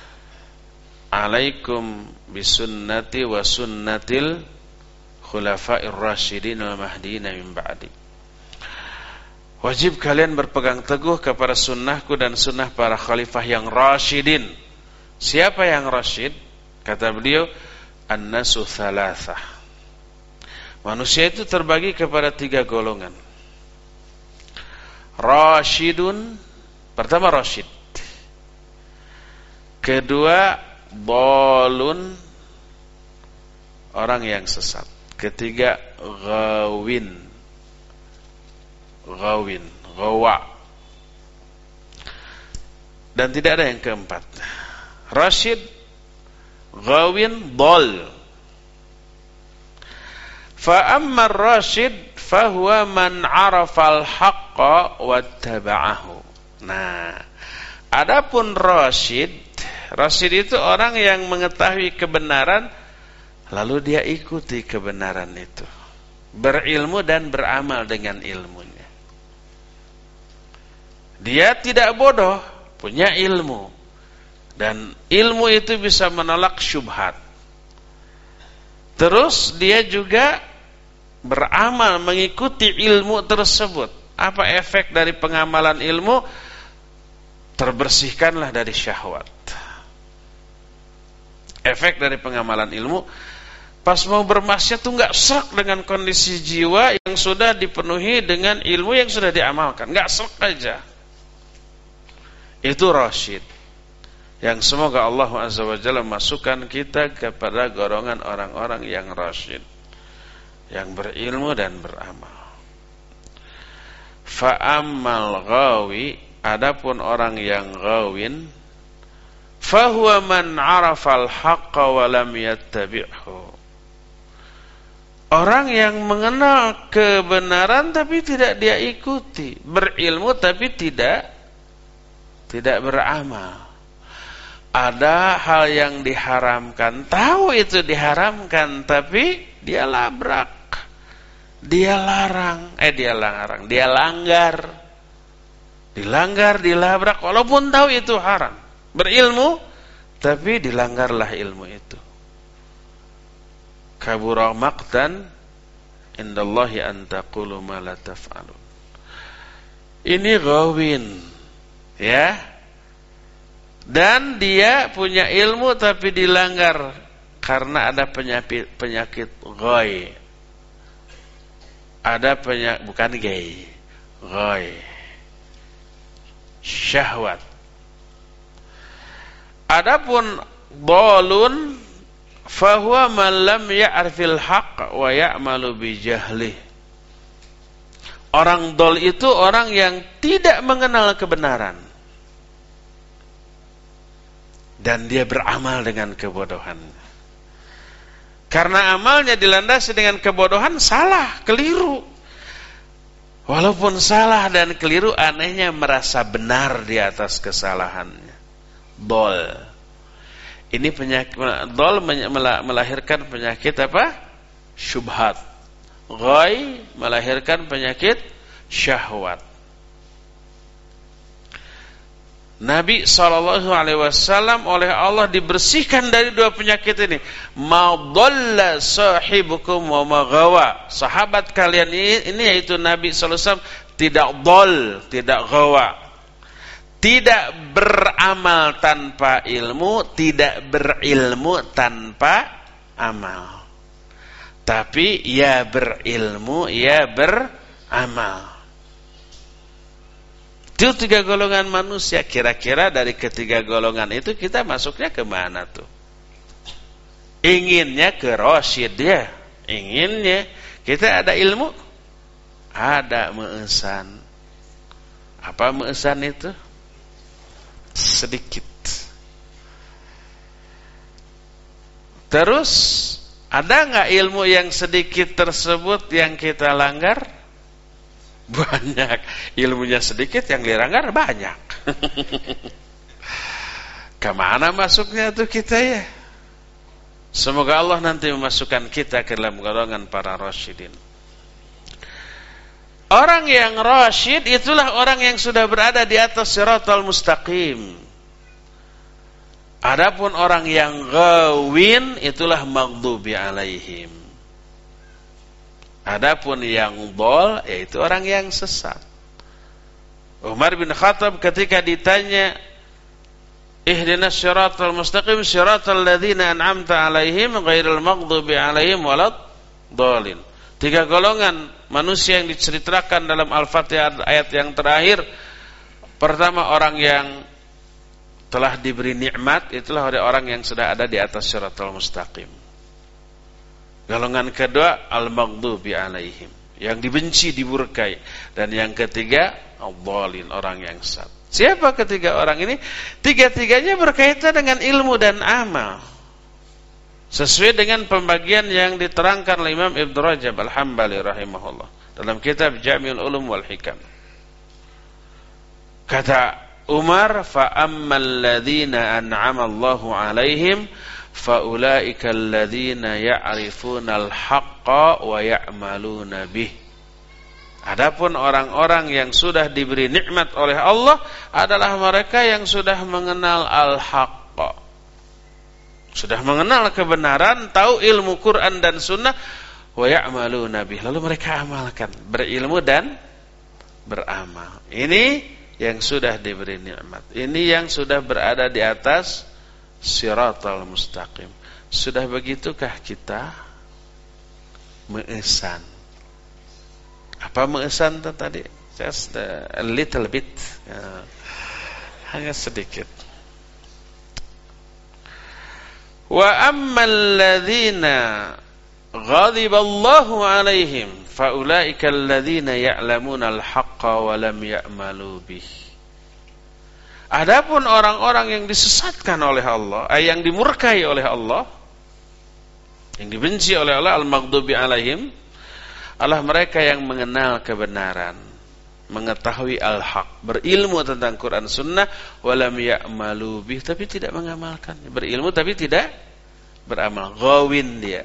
alaikum bisunnati wa sunnatil khulafa'ir rasyidin wal mahdiin min ba'di. Wajib kalian berpegang teguh kepada sunnahku dan sunnah para khalifah yang rasyidin. Siapa yang rasyid? Kata beliau, an-nasu thalathah. Manusia itu terbagi kepada tiga golongan. Rasyidun, pertama rasyid. Kedua dhalun, orang yang sesat. Ketiga ghawin, ghawin, ghawa. Dan tidak ada yang keempat. Rasyid, ghawin, dhal. Fa amma ar-rasyid fa huwa man 'arafa al-haqqa wattaba'ahu. Nah, adapun rasyid, rasyid itu orang yang mengetahui kebenaran lalu dia ikuti kebenaran itu, berilmu dan beramal dengan ilmunya. Dia tidak bodoh, punya ilmu. Dan ilmu itu bisa menolak syubhat. Terus dia juga beramal mengikuti ilmu tersebut. Apa efek dari pengamalan ilmu? Terbersihkanlah dari syahwat. Efek dari pengamalan ilmu, pas mau bermaksiat tuh nggak srek dengan kondisi jiwa yang sudah dipenuhi dengan ilmu yang sudah diamalkan, nggak srek aja. Itu rasyid. Yang semoga Allah Azza wa Jalla masukkan kita kepada golongan orang-orang yang rasyid, yang berilmu dan beramal. Fa'ammal ghawi, adapun orang yang ghawin, fahuwa man 'arafal haqqa wa lam yattabi'hu. Orang yang mengenal kebenaran tapi tidak dia ikuti, berilmu tapi tidak tidak beramal. Ada hal yang diharamkan, tahu itu diharamkan tapi dia labrak, dia larang, eh dia larang, dia langgar, dilanggar, dilabrak, walaupun tahu itu haram. Berilmu tapi dilanggarlah ilmu itu. Kabura maqtan indallahi an taqulu ma la taf'alun. Ini ghawin, ya. Dan dia punya ilmu tapi dilanggar karena ada penyakit penyakit ghai. Ada penyakit, bukan gay, ghai, syahwat. Adapun dhalun fahuwa man lam ya'rifil haqq wa ya'malu bi jahlih. Orang dhal itu orang yang tidak mengenal kebenaran dan dia beramal dengan kebodohan. Karena amalnya dilandasi dengan kebodohan, salah, keliru. Walaupun salah dan keliru, anehnya merasa benar di atas kesalahannya. Dol. Ini penyakit, dol melahirkan penyakit apa? Syubhat. Ghai melahirkan penyakit syahwat. Nabi shallallahu alaihi wasallam oleh Allah dibersihkan dari dua penyakit ini. Ma dhalla sahibukum wa ma ghawa. Sahabat kalian ini, ini yaitu Nabi shallallahu alaihi wasallam tidak dhal, tidak ghawa. Tidak beramal tanpa ilmu, tidak berilmu tanpa amal. Tapi ya berilmu, ya beramal. Itu tiga golongan manusia. Kira-kira dari ketiga golongan itu kita masuknya ke mana tuh? Inginnya ke rasyid ya. Inginnya kita ada ilmu, ada meesan. Apa meesan itu? Sedikit. Terus ada nggak ilmu yang sedikit tersebut yang kita langgar? Banyak. Ilmunya sedikit, yang dilanggar banyak. Kemana masuknya tuh kita ya? Semoga Allah nanti memasukkan kita ke dalam golongan para rasyidin. Orang yang rasyid itulah orang yang sudah berada di atas siratal mustaqim. Adapun orang yang ghawin itulah maghdubi alaihim. Adapun yang dhal yaitu orang yang sesat. Umar bin Khattab ketika ditanya, ihdinas siratal mustaqim siratal ladzina an'amta alaihim ghairil maghdubi alaihim walad dhalin. Tiga golongan manusia yang diceritakan dalam Al-Fatihah ayat yang terakhir. Pertama, orang yang telah diberi nikmat, itulah orang yang sudah ada di atas siratal mustaqim. Golongan kedua, al-maghdubi alaihim, yang dibenci, dimurkai. Dan yang ketiga, al-dhalin, orang yang sesat. Siapa ketiga orang ini? Tiga-tiganya berkaitan dengan ilmu dan amal, sesuai dengan pembagian yang diterangkan oleh Imam Ibn Rajab Al-Hambali rahimahullah dalam kitab Jami'ul Ulum wal Hikam. Kata Umar, fa ammal ladzina an'ama Allahu alaihim fa ulaika alladzina ya'rifuna al-haqqa wa ya'maluna bih. Adapun orang-orang yang sudah diberi nikmat oleh Allah adalah mereka yang sudah mengenal al-haqq, sudah mengenal kebenaran, tahu ilmu Quran dan sunnah, wa ya'maluna bih, lalu mereka amalkan, berilmu dan beramal. Ini yang sudah diberi nikmat, ini yang sudah berada di atas siratal mustaqim. Sudah begitukah kita meesan? Apa meesan tadi? Just a little bit, ya, hanya sedikit. Wa ammal ladzina ghadiballahu alaihim faulaika alladzina ya'lamuna al-haqqa wa lam ya'malu bih. Adapun orang-orang yang disesatkan oleh Allah, eh, yang dimurkai oleh Allah, yang dibenci oleh Allah, al-maghdubi alaihim, adalah mereka yang mengenal kebenaran, mengetahui al-haq, berilmu tentang Quran Sunnah, walam ya'malu bih, tapi tidak mengamalkannya. Berilmu tapi tidak beramal, ghawin dia.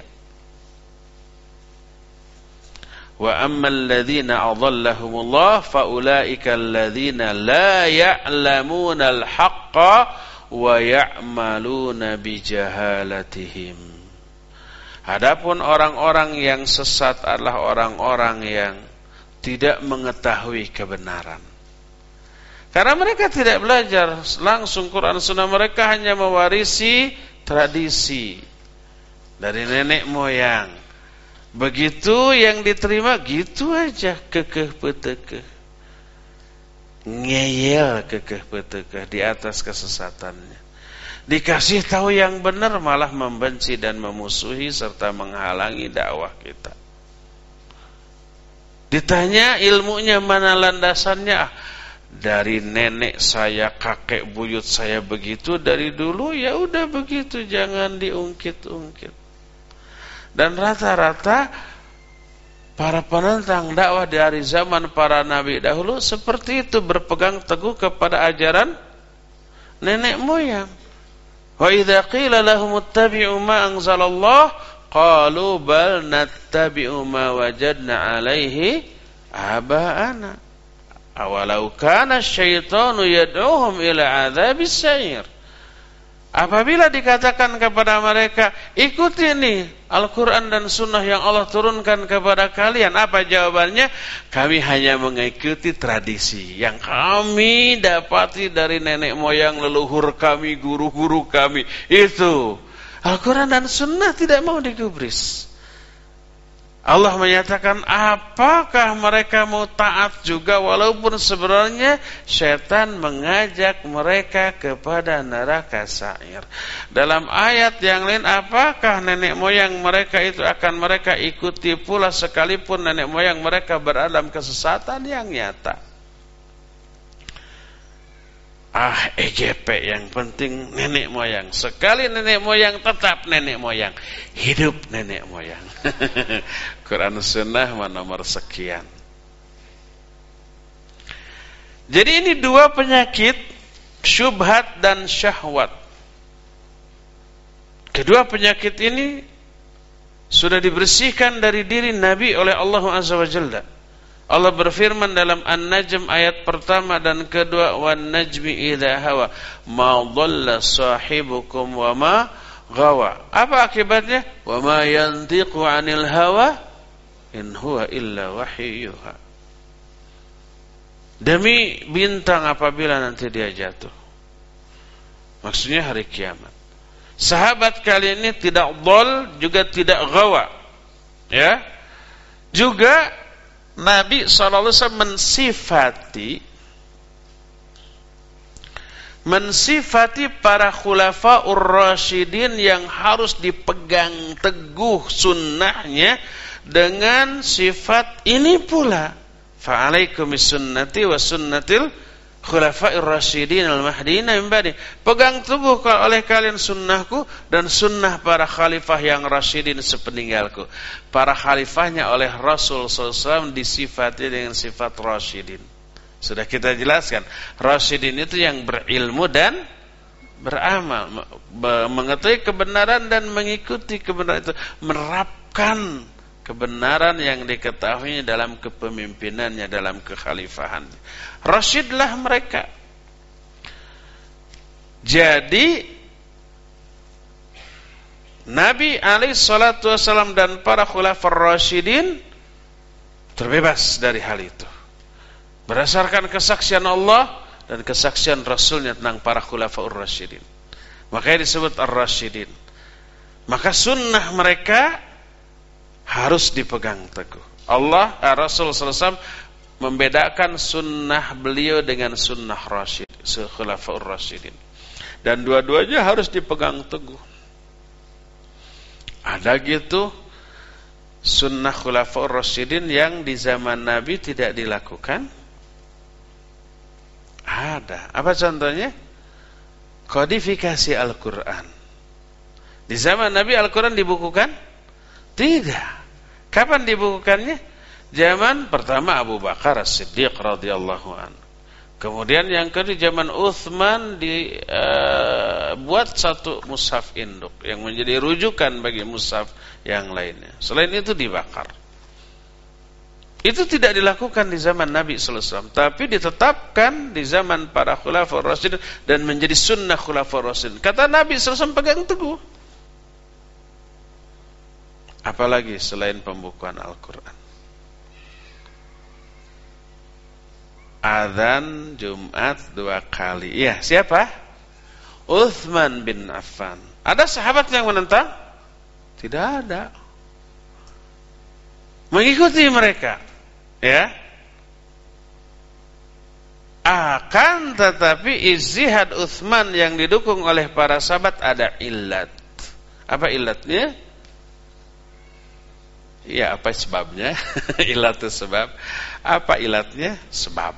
Wa ammal ladzina adallahumullah faulaika alladzina la ya'lamuna al-haqqa wa ya'maluna bijahalatihim. Adapun orang-orang yang sesat adalah orang-orang yang tidak mengetahui kebenaran. Karena mereka tidak belajar langsung Quran Sunnah, mereka hanya mewarisi tradisi dari nenek moyang. Begitu yang diterima, gitu aja, kekeh petekeh, ngeyel kekeh petekeh di atas kesesatannya. Dikasih tahu yang benar malah membenci dan memusuhi serta menghalangi dakwah kita. Ditanya ilmunya mana landasannya? Dari nenek saya, kakek buyut saya begitu dari dulu, ya udah begitu, jangan diungkit-ungkit. Dan rata-rata para penentang dakwah dari zaman para nabi dahulu seperti itu, berpegang teguh kepada ajaran nenek moyang. Wa idza qila lahum ittabi'u ma anzalallah qalu bal nattabi'u ma wajadna 'alaihi aba'ana awalau kana asyaitanu yad'uhum ila 'adzabis sa'ir. Apabila dikatakan kepada mereka, ikuti nih Al-Quran dan Sunnah yang Allah turunkan kepada kalian, apa jawabannya? Kami hanya mengikuti tradisi yang kami dapati dari nenek moyang leluhur kami, guru-guru kami. Itu Al-Quran dan Sunnah tidak mau digubris. Allah menyatakan, apakah mereka mau taat juga walaupun sebenarnya syaitan mengajak mereka kepada neraka sa'ir. Dalam ayat yang lain, apakah nenek moyang mereka itu akan mereka ikuti pula sekalipun nenek moyang mereka berada dalam kesesatan yang nyata. Ah, E G P yang penting nenek moyang. Sekali nenek moyang tetap nenek moyang, hidup nenek moyang. Quran Sunnah nomor sekian. Jadi ini dua penyakit, syubhat dan syahwat. Kedua penyakit ini sudah dibersihkan dari diri Nabi oleh Allah Azza wa Jalla. Allah berfirman dalam An-Najm ayat pertama dan kedua, wan najmi idza hawa ma dhalla sahibukum wa ma ghawa. Apa akibatnya? Wa ma yantiqu 'anil hawa in huwa illa wahyuha. Demi bintang apabila nanti dia jatuh. Maksudnya hari kiamat. Sahabat kalian ini tidak dhal juga tidak ghawa. Ya. Juga Nabi shallallahu alaihi wasallam mensifati mensifati para khulafaur rasyidin yang harus dipegang teguh sunnahnya dengan sifat ini pula, fa'alaikumis sunnati wa sunnatil khulafair rasyidin al-mahdiin min ba'di. Pegang teguh oleh kalian sunnahku dan sunnah para khalifah yang rasyidin sepeninggalku. Para khalifahnya oleh Rasul sallallahu alaihi wasallam disifati dengan sifat rasyidin. Sudah kita jelaskan, rasyidin itu yang berilmu dan beramal, mengetahui kebenaran dan mengikuti kebenaran itu, menerapkan kebenaran yang diketahui dalam kepemimpinannya, dalam kekhalifahan. Rasyidlah mereka. Jadi Nabi alaihi salatu wasallam dan para khulafar rasyidin terbebas dari hal itu. Berdasarkan kesaksian Allah dan kesaksian Rasulnya tentang para khulafar rasyidin. Makanya disebut ar-rasyidin. Maka sunnah mereka harus dipegang teguh. Allah, Rasul sallallahu alaihi wasallam membedakan sunnah beliau dengan sunnah rasyid, khulafar rasyidin. Dan dua-duanya harus dipegang teguh. Ada gitu sunnah khulafa'ur rasyidin yang di zaman Nabi tidak dilakukan? Ada. Apa contohnya? Kodifikasi Al-Quran. Di zaman Nabi Al-Quran dibukukan? Tidak. Kapan dibukukannya? Zaman pertama Abu Bakar As-Siddiq radhiyallahu anhu. Kemudian yang kedua zaman Utsman dibuat uh, satu mushaf induk yang menjadi rujukan bagi mushaf yang lainnya. Selain itu dibakar. Itu tidak dilakukan di zaman Nabi sallallahu alaihi wasallam, tapi ditetapkan di zaman para khulafaur rasyidin dan menjadi sunnah khulafaur rasyidin. Kata Nabi sallallahu alaihi wasallam, pegang teguh. Apalagi selain pembukuan Al-Quran. Adzan Jumat dua kali. Iya, siapa? Utsman bin Affan. Ada sahabat yang menentang? Tidak ada. Mengikuti mereka. Ya. Akan tetapi ijtihad Utsman yang didukung oleh para sahabat ada illat. Apa illatnya? Ya, apa sebabnya? Ilat itu sebab. Apa ilatnya? Sebab.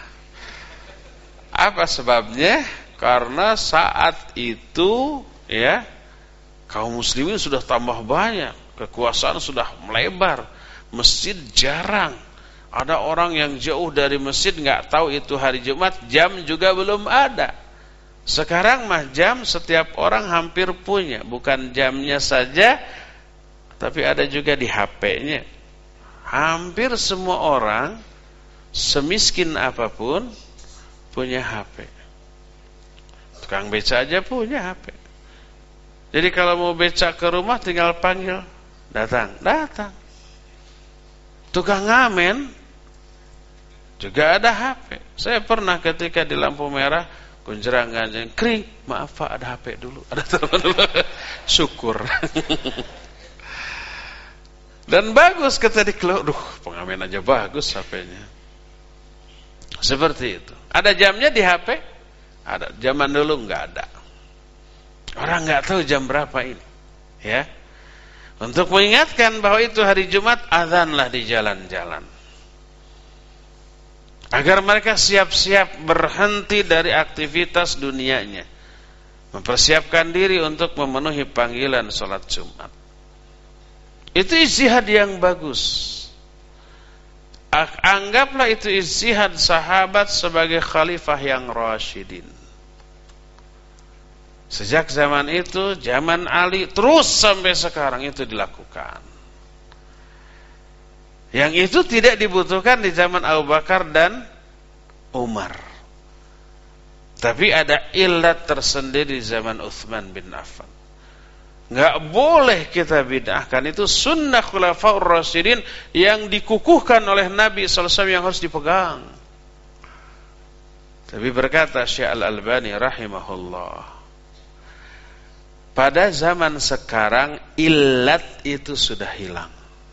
Apa sebabnya? Karena saat itu ya kaum muslimin sudah tambah banyak, kekuasaan sudah melebar, masjid jarang. Ada orang yang jauh dari masjid nggak tahu itu hari Jumat, jam juga belum ada. Sekarang mah jam setiap orang hampir punya, bukan jamnya saja, tapi ada juga di H P-nya. Hampir semua orang, semiskin apapun, punya H P. Tukang beca aja punya H P. Jadi kalau mau beca ke rumah tinggal panggil, datang, datang. Tukang ngamen juga ada H P. Saya pernah ketika di lampu merah, kunjerang ganjeng, kring, maaf Pak, ada H P dulu. Ada telepon dulu. Syukur. Dan bagus kata dikeluh, duh pengamen aja bagus H P-nya. Seperti itu. Ada jamnya di H P? Ada. Zaman dulu enggak ada. Orang enggak tahu jam berapa ini. Ya. Untuk mengingatkan bahwa itu hari Jumat, azanlah di jalan-jalan. Agar mereka siap-siap berhenti dari aktivitas dunianya. Mempersiapkan diri untuk memenuhi panggilan salat Jumat. Itu ijtihad yang bagus. Anggaplah itu ijtihad sahabat sebagai khalifah yang rasyidin. Sejak zaman itu, zaman Ali, terus sampai sekarang itu dilakukan. Yang itu tidak dibutuhkan di zaman Abu Bakar dan Umar. Tapi ada illat tersendiri di zaman Utsman bin Affan. Enggak boleh kita bid'ahkan, itu sunnah khulafaur rasyidin yang dikukuhkan oleh Nabi sallallahu alaihi wasallam yang harus dipegang. Tapi berkata Syekh Al-Albani rahimahullah, pada zaman sekarang illat itu sudah hilang.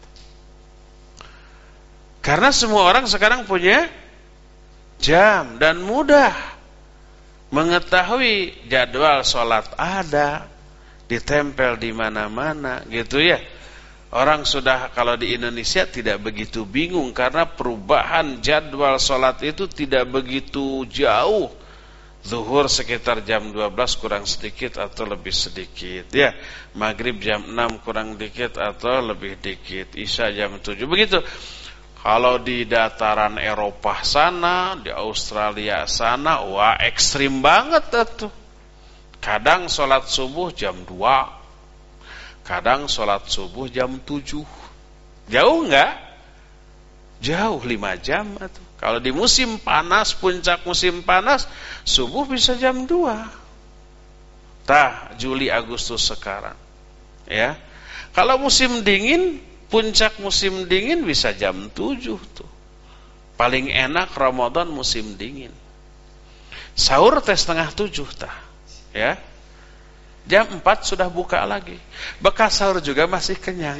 Karena semua orang sekarang punya jam dan mudah mengetahui jadwal sholat ada, ditempel di mana-mana, gitu ya. Orang sudah, kalau di Indonesia tidak begitu bingung karena perubahan jadwal sholat itu tidak begitu jauh. Zuhur sekitar jam dua belas kurang sedikit atau lebih sedikit, ya. Maghrib jam enam kurang dikit atau lebih dikit. Isya jam tujuh, begitu. Kalau di dataran Eropa sana, di Australia sana, wah ekstrim banget itu. Kadang sholat subuh jam dua, kadang sholat subuh jam tujuh. Jauh enggak? Jauh, lima jam atuh. Kalau di musim panas, puncak musim panas, subuh bisa jam dua. Tah, Juli Agustus sekarang. Ya. Kalau musim dingin, puncak musim dingin bisa jam tujuh tuh. Paling enak Ramadan musim dingin. Sahur teh setengah tujuh tah. Ya. Jam empat sudah buka lagi. Bekas sahur juga masih kenyang.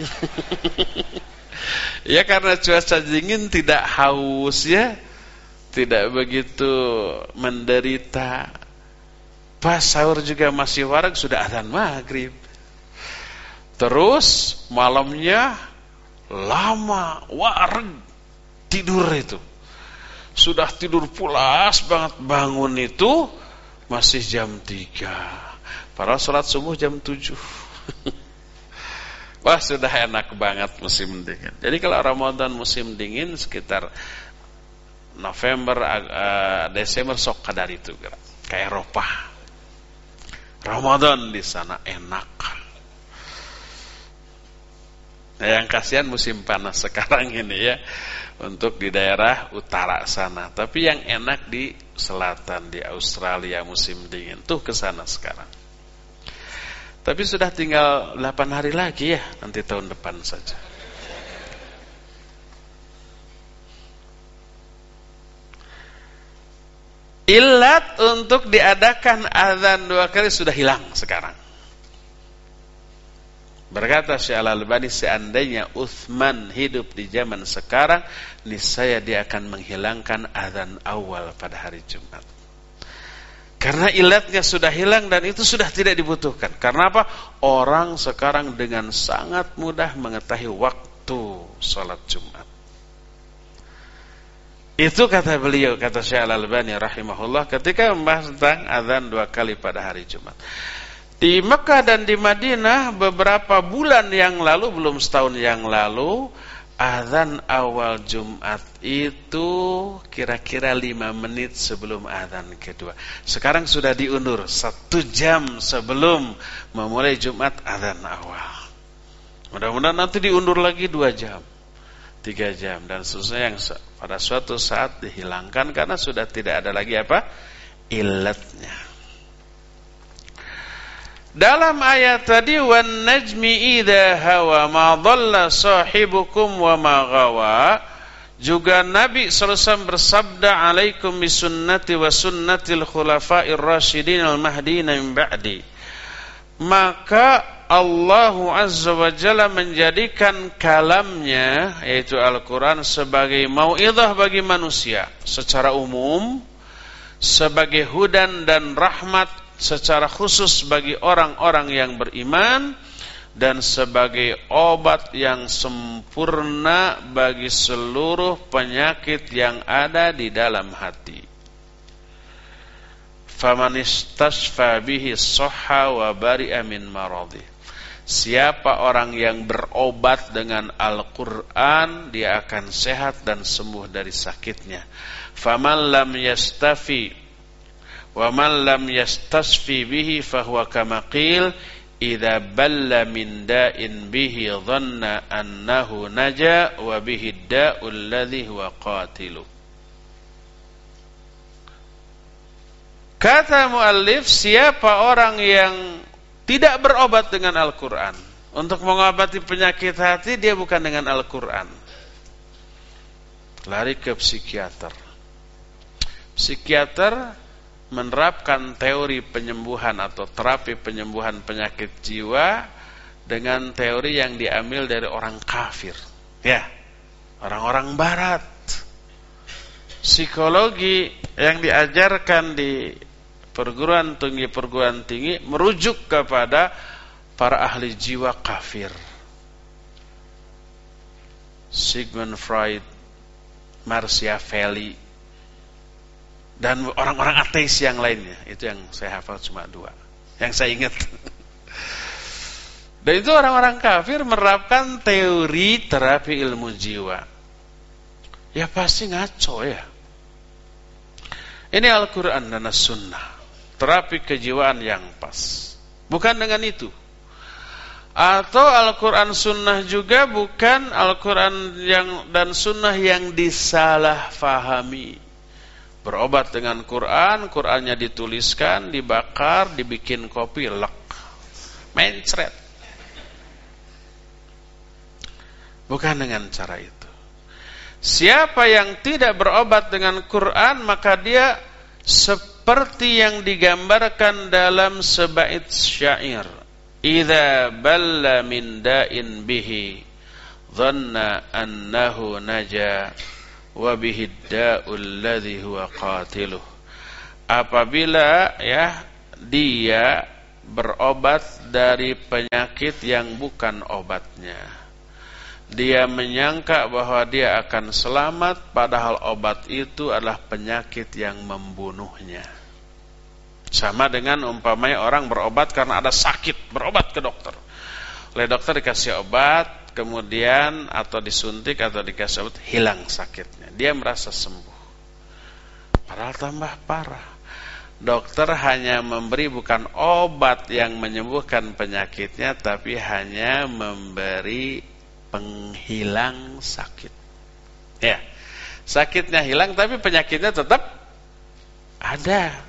Ya, karena cuaca dingin tidak haus ya. Tidak begitu menderita. Pas sahur juga masih warak, sudah adzan maghrib. Terus malamnya lama wareg tidur itu. Sudah tidur pulas banget, bangun itu masih jam tiga. Padahal sholat subuh jam tujuh. Wah, sudah enak banget musim dingin. Jadi kalau Ramadan musim dingin sekitar November, uh, Desember sok kadar itu ke Eropa. Ramadan di sana enak. Nah, yang kasihan musim panas sekarang ini ya, untuk di daerah utara sana. Tapi yang enak di selatan, di Australia musim dingin tuh ke sana sekarang. Tapi sudah tinggal delapan hari lagi ya, nanti tahun depan saja. Ilat untuk diadakan azan dua kali sudah hilang sekarang. Berkata Syekh Al-Albani, seandainya Utsman hidup di zaman sekarang, niscaya dia akan menghilangkan azan awal pada hari Jumat. Karena ilatnya sudah hilang dan itu sudah tidak dibutuhkan. Karena apa? Orang sekarang dengan sangat mudah mengetahui waktu sholat Jumat. Itu kata beliau, kata Syekh Al-Albani rahimahullah, ketika membahas tentang azan dua kali pada hari Jumat. Di Mekah dan di Madinah beberapa bulan yang lalu, belum setahun yang lalu, azan awal Jumat itu kira-kira lima menit sebelum azan kedua. Sekarang sudah diundur satu jam sebelum memulai Jumat azan awal. Mudah-mudahan nanti diundur lagi dua jam, tiga jam dan seterusnya, yang pada suatu saat dihilangkan karena sudah tidak ada lagi apa? Ilatnya. Dalam ayat tadi, wan najmi idza hawa ma dhalla sahibukum wa ma ghawa, juga Nabi sallallahu alaihi wasallam bersabda, alaikum bisunnati wa sunnatil khulafa'ir rasyidin al-mahdiin min ba'di. Maka Allah Azza wa Jalla menjadikan kalamnya, yaitu Al-Quran, sebagai mau'izah bagi manusia secara umum, sebagai hudan dan rahmat secara khusus bagi orang-orang yang beriman, dan sebagai obat yang sempurna bagi seluruh penyakit yang ada di dalam hati. Faman istasfa bihi sahha wa bari'a min maradhi. Siapa orang yang berobat dengan Al-Quran, dia akan sehat dan sembuh dari sakitnya. Faman lam yastafi wa man lam yastasfi bihi fahuwa kama qil idza balla min da'in bihi dhanna annahu naja wa bihi da'ul ladzi huwa qatilu. Kata muallif, siapa orang yang tidak berobat dengan Al-Quran untuk mengobati penyakit hati, dia bukan dengan Al-Quran, lari ke psikiater. Psikiater menerapkan teori penyembuhan atau terapi penyembuhan penyakit jiwa dengan teori yang diambil dari orang kafir, ya, orang-orang barat. Psikologi yang diajarkan di perguruan tinggi perguruan tinggi merujuk kepada para ahli jiwa kafir. Sigmund Freud, Machiavelli, dan orang-orang ateis yang lainnya. Itu yang saya hafal cuma dua, yang saya ingat. Dan itu orang-orang kafir menerapkan teori terapi ilmu jiwa. Ya pasti ngaco ya. Ini Al-Quran dan As-Sunnah, terapi kejiwaan yang pas. Bukan dengan itu. Atau Al-Quran Sunnah juga bukan Al-Quran yang dan Sunnah yang disalahfahami. Berobat dengan Quran, Qurannya dituliskan, dibakar, dibikin kopi, lek, mencret. Bukan dengan cara itu. Siapa yang tidak berobat dengan Quran, maka dia seperti yang digambarkan dalam sebait syair. Idza balla min da'in bihi dhanna annahu naja wa bihi da'ul ladzi huwa qatiluh. Apabila ya dia berobat dari penyakit yang bukan obatnya, dia menyangka bahwa dia akan selamat, padahal obat itu adalah penyakit yang membunuhnya. Sama dengan umpamanya orang berobat karena ada sakit, berobat ke dokter. Oleh dokter dikasih obat, kemudian atau disuntik atau dikasih obat, hilang sakitnya. Dia merasa sembuh. Padahal tambah parah. Dokter hanya memberi bukan obat yang menyembuhkan penyakitnya, tapi hanya memberi penghilang sakit. Ya, sakitnya hilang tapi penyakitnya tetap ada.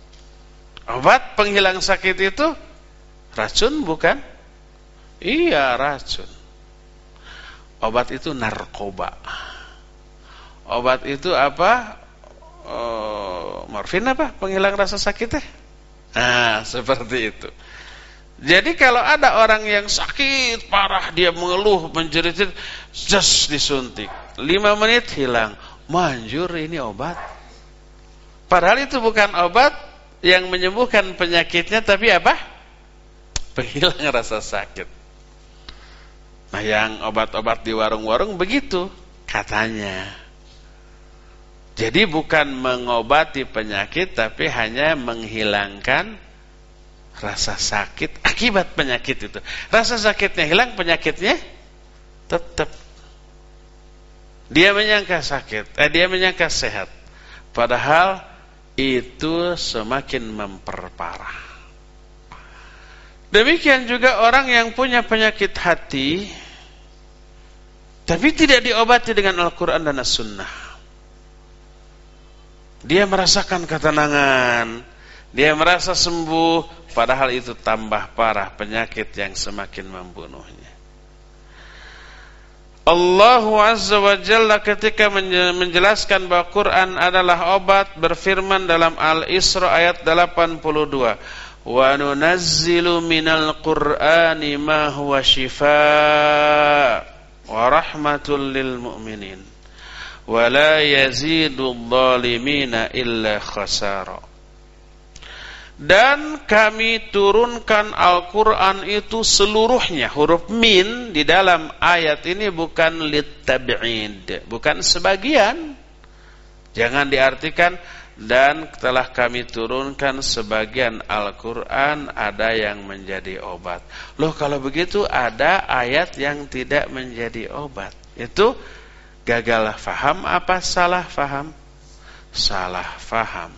Obat penghilang sakit itu racun bukan? Iya, racun. Obat itu narkoba. Obat itu apa? Oh, morfin apa? Penghilang rasa sakitnya? Nah, seperti itu. Jadi kalau ada orang yang sakit parah, dia mengeluh, menjerit, just disuntik, lima menit hilang. Manjur ini obat. Padahal itu bukan obat yang menyembuhkan penyakitnya, tapi apa? Penghilang rasa sakit. Nah, yang obat-obat di warung-warung begitu katanya. Jadi bukan mengobati penyakit, tapi hanya menghilangkan rasa sakit akibat penyakit itu. Rasa sakitnya hilang, penyakitnya tetap. Dia menyangka sakit, eh, dia menyangka sehat, padahal itu semakin memperparah. Demikian juga orang yang punya penyakit hati, tapi tidak diobati dengan Al-Quran dan As-Sunnah. Dia merasakan ketenangan, dia merasa sembuh, padahal itu tambah parah penyakit yang semakin membunuhnya. Allah Azza wa Jalla ketika menjelaskan bahwa Quran adalah obat, berfirman dalam Al-Isra ayat delapan puluh dua, wa nunazzilu minal Qur'ani ma huwa shifaa wa rahmatul lil mu'minin wa la yazidul zalimina illa khasara. Dan kami turunkan Al-Quran itu seluruhnya. Huruf min di dalam ayat ini bukan litab'id, bukan sebagian. Jangan diartikan dan telah kami turunkan sebagian Al-Quran ada yang menjadi obat. Loh, kalau begitu ada ayat yang tidak menjadi obat. Itu gagal faham apa salah faham? Salah faham.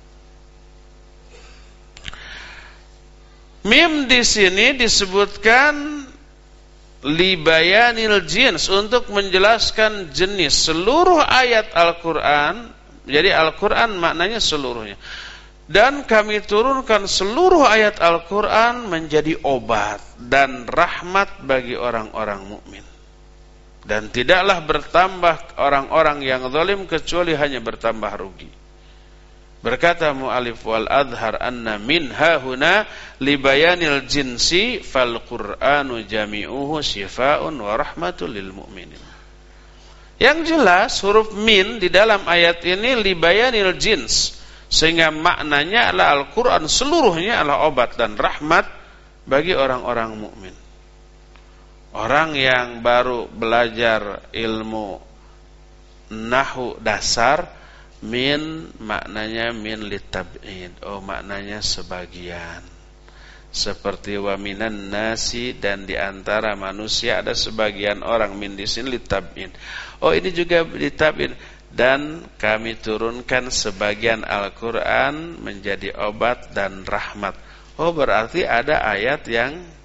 Mim di sini disebutkan libayanil jins, untuk menjelaskan jenis seluruh ayat Al-Quran. Jadi Al-Quran maknanya seluruhnya. Dan kami turunkan seluruh ayat Al-Quran menjadi obat dan rahmat bagi orang-orang mukmin. Dan tidaklah bertambah orang-orang yang zalim kecuali hanya bertambah rugi. Berkata mu'alif wal adhar anna min hahuna libayanil jinsi fal qur'anu jami'uhu shifaa'un wa rahmatul lil mu'minin. Yang jelas huruf min di dalam ayat ini libayanil jins, sehingga maknanya adalah Al-Quran seluruhnya adalah obat dan rahmat bagi orang-orang mukmin. Orang yang baru belajar ilmu nahwu dasar, min maknanya min litab'id, oh maknanya sebagian. Seperti wa minan nasi, dan di antara manusia ada sebagian orang, min di sini litab'id. Oh ini juga litab'id, dan kami turunkan sebagian Al-Quran menjadi obat dan rahmat. Oh berarti ada ayat yang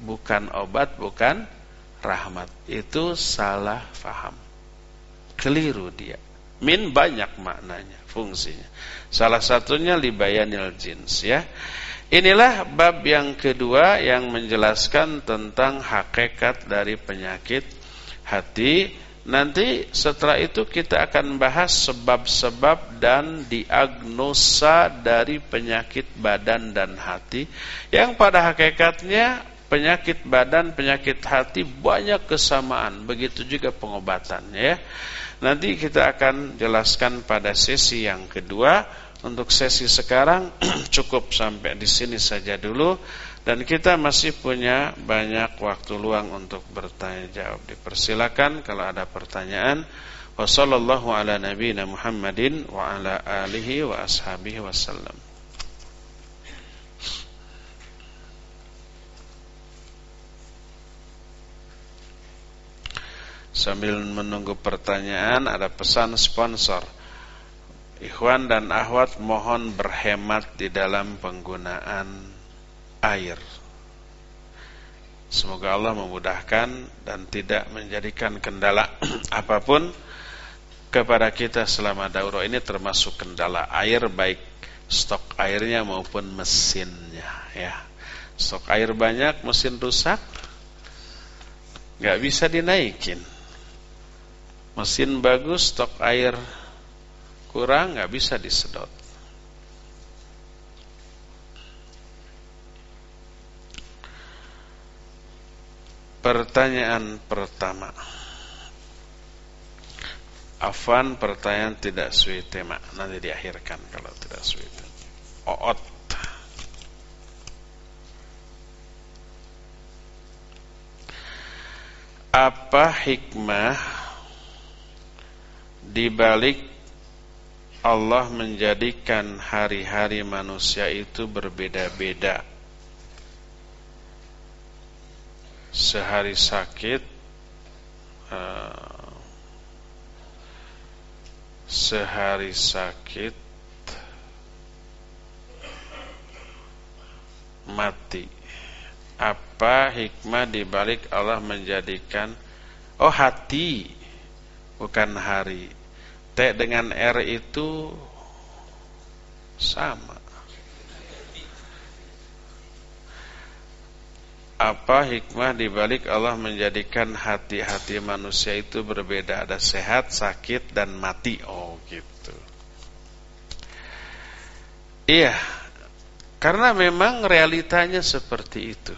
bukan obat, bukan rahmat. Itu salah faham. Keliru dia. Min banyak maknanya, fungsinya. Salah satunya libayanil jins, ya. Inilah bab yang kedua yang menjelaskan tentang hakikat dari penyakit hati. Nanti setelah itu kita akan bahas sebab-sebab dan diagnosa dari penyakit badan dan hati, yang pada hakikatnya penyakit badan, penyakit hati banyak kesamaan. Begitu juga pengobatannya, ya. Nanti kita akan jelaskan pada sesi yang kedua. Untuk sesi sekarang cukup sampai di sini saja dulu, dan kita masih punya banyak waktu luang untuk bertanya jawab. Dipersilakan kalau ada pertanyaan. Wassallallahu ala nabiyina Muhammadin wa ala alihi wa ashabihi wasallam. Sambil menunggu pertanyaan, ada pesan sponsor. Ikhwan dan akhwat mohon berhemat di dalam penggunaan air. Semoga Allah memudahkan dan tidak menjadikan kendala apapun kepada kita selama daurah ini, termasuk kendala air, baik stok airnya maupun mesinnya, ya. Stok air banyak, mesin rusak, gak bisa dinaikin. Mesin bagus, stok air kurang, gak bisa disedot. Pertanyaan pertama. Afwan, pertanyaan tidak sesuai tema, nanti diakhirkan kalau tidak sesuai tema. Oot. Apa hikmah di balik Allah menjadikan hari-hari manusia itu berbeda-beda? Sehari sakit, uh, sehari sakit, mati. Apa hikmah dibalik Allah menjadikan? Oh, hati, bukan hari. T dengan R itu sama. Apa hikmah dibalik Allah menjadikan hati-hati manusia itu berbeda? Ada sehat, sakit, dan mati. Oh gitu. Iya, karena memang realitanya seperti itu.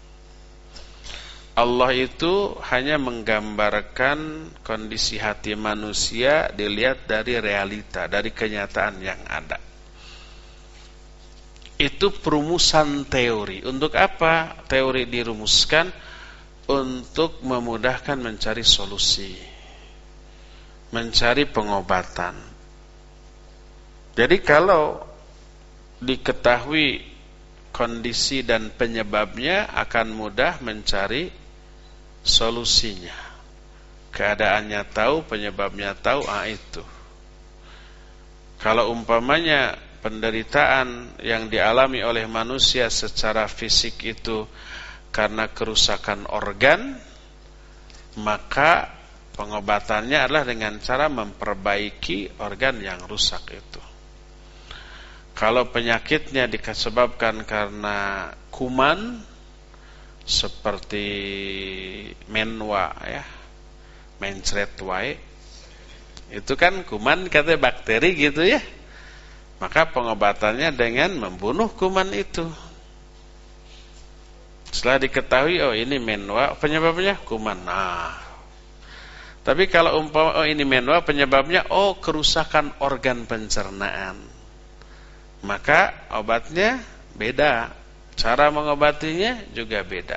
Allah itu hanya menggambarkan kondisi hati manusia dilihat dari realita, dari kenyataan yang ada. Itu perumusan teori. Untuk apa teori dirumuskan? Untuk memudahkan mencari solusi, mencari pengobatan. Jadi kalau diketahui kondisi dan penyebabnya, akan mudah mencari solusinya. Keadaannya tahu, penyebabnya tahu, ah itu. Kalau umpamanya penderitaan yang dialami oleh manusia secara fisik itu karena kerusakan organ, maka pengobatannya adalah dengan cara memperbaiki organ yang rusak itu. Kalau penyakitnya disebabkan karena kuman, seperti menwa, ya, mencret wae, itu kan kuman, katanya bakteri gitu, ya. Maka pengobatannya dengan membunuh kuman itu. Setelah diketahui, oh ini menwa, penyebabnya kuman. Nah, tapi kalau umpama oh ini menwa, penyebabnya oh kerusakan organ pencernaan, maka obatnya beda. Cara mengobatinya juga beda.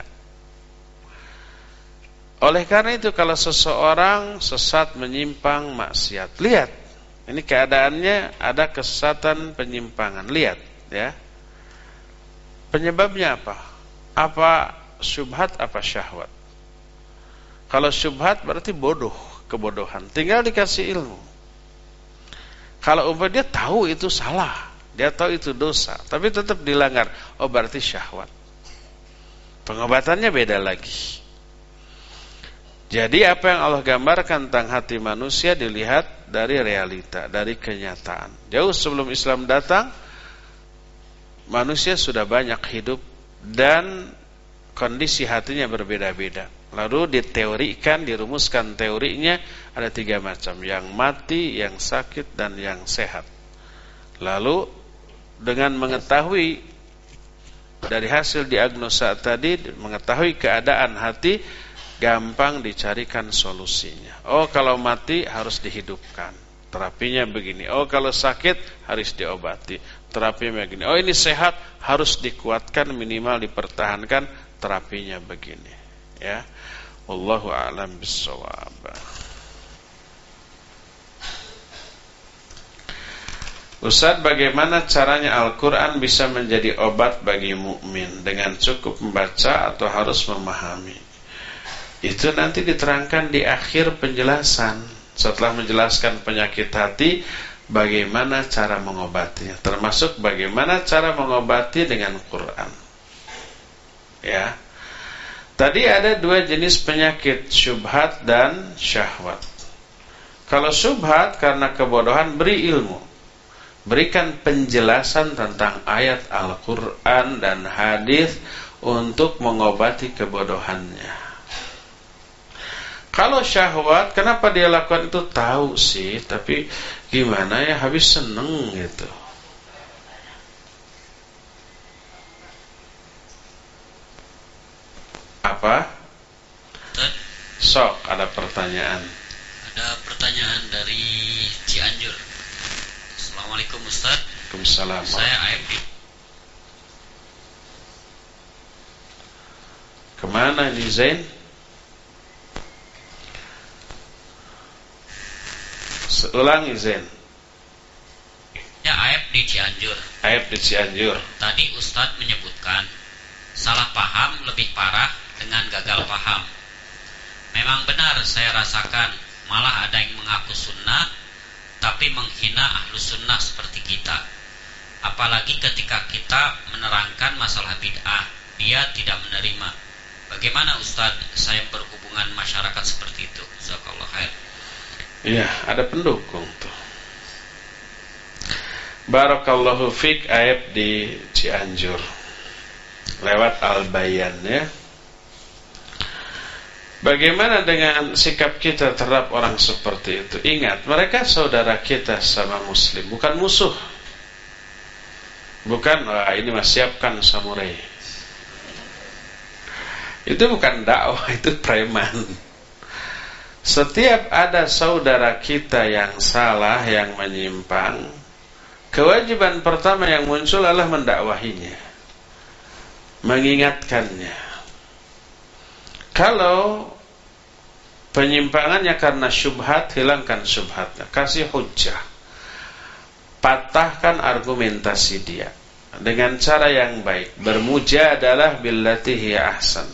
Oleh karena itu, kalau seseorang sesat, menyimpang, maksiat, lihat, ini keadaannya ada kesesatan, penyimpangan, lihat, ya. Penyebabnya apa? Apa syubhat, apa syahwat? Kalau syubhat berarti bodoh, kebodohan, tinggal dikasih ilmu. Kalau umpama dia tahu itu salah, dia tahu itu dosa, tapi tetap dilanggar, oh berarti syahwat. Pengobatannya beda lagi. Jadi apa yang Allah gambarkan tentang hati manusia dilihat dari realita, dari kenyataan. Jauh sebelum Islam datang, manusia sudah banyak hidup dan kondisi hatinya berbeda-beda. Lalu diteorikan, dirumuskan teorinya ada tiga macam, yang mati, yang sakit, dan yang sehat. Lalu dengan mengetahui dari hasil diagnosa tadi, mengetahui keadaan hati, gampang dicarikan solusinya. Oh, kalau mati harus dihidupkan, terapinya begini. Oh, kalau sakit harus diobati, terapinya begini. Oh, ini sehat, harus dikuatkan, minimal dipertahankan, terapinya begini. Ya, wallahu a'lam bissawab. Ustaz, bagaimana caranya Al-Quran bisa menjadi obat bagi mukmin? Dengan cukup membaca atau harus memahami? Itu nanti diterangkan di akhir penjelasan. Setelah menjelaskan penyakit hati, bagaimana cara mengobatinya, termasuk bagaimana cara mengobati dengan Quran. Ya. Tadi ada dua jenis penyakit, syubhat dan syahwat. Kalau syubhat karena kebodohan, beri ilmu. Berikan penjelasan tentang ayat Al-Quran dan hadis untuk mengobati kebodohannya. Kalau syahwat, kenapa dia lakukan itu? Tahu sih, tapi gimana ya, habis seneng gitu. Apa? Sok, ada pertanyaan. Ada pertanyaan dari Cianjur. Assalamualaikum Ustaz. Waalaikumsalam. Saya A M D. Kemana ini Zain? Ulangi Zain. Ya, A F di Cianjur. A F di Cianjur. Tadi Ustadz menyebutkan salah paham lebih parah dengan gagal paham. Memang benar saya rasakan, malah ada yang mengaku sunnah tapi menghina ahlu sunnah seperti kita. Apalagi ketika kita menerangkan masalah bid'ah, dia tidak menerima. Bagaimana Ustadz saya berhubungan masyarakat seperti itu? Jazakallah khair. Iya, ada pendukung tuh. Barakallahu fiq, Aib di Cianjur. Lewat Al-Bayan ya. Bagaimana dengan sikap kita terhadap orang seperti itu? Ingat, mereka saudara kita sama muslim, bukan musuh. Bukan, wah ini mas siapkan samurai. Itu bukan dakwah, itu preman. Setiap ada saudara kita yang salah, yang menyimpang, kewajiban pertama yang muncul adalah mendakwahinya, mengingatkannya. Kalau penyimpangannya karena syubhat, hilangkan syubhatnya, kasih hujjah, patahkan argumentasi dia dengan cara yang baik. Bermujadalah billati hiya ahsan.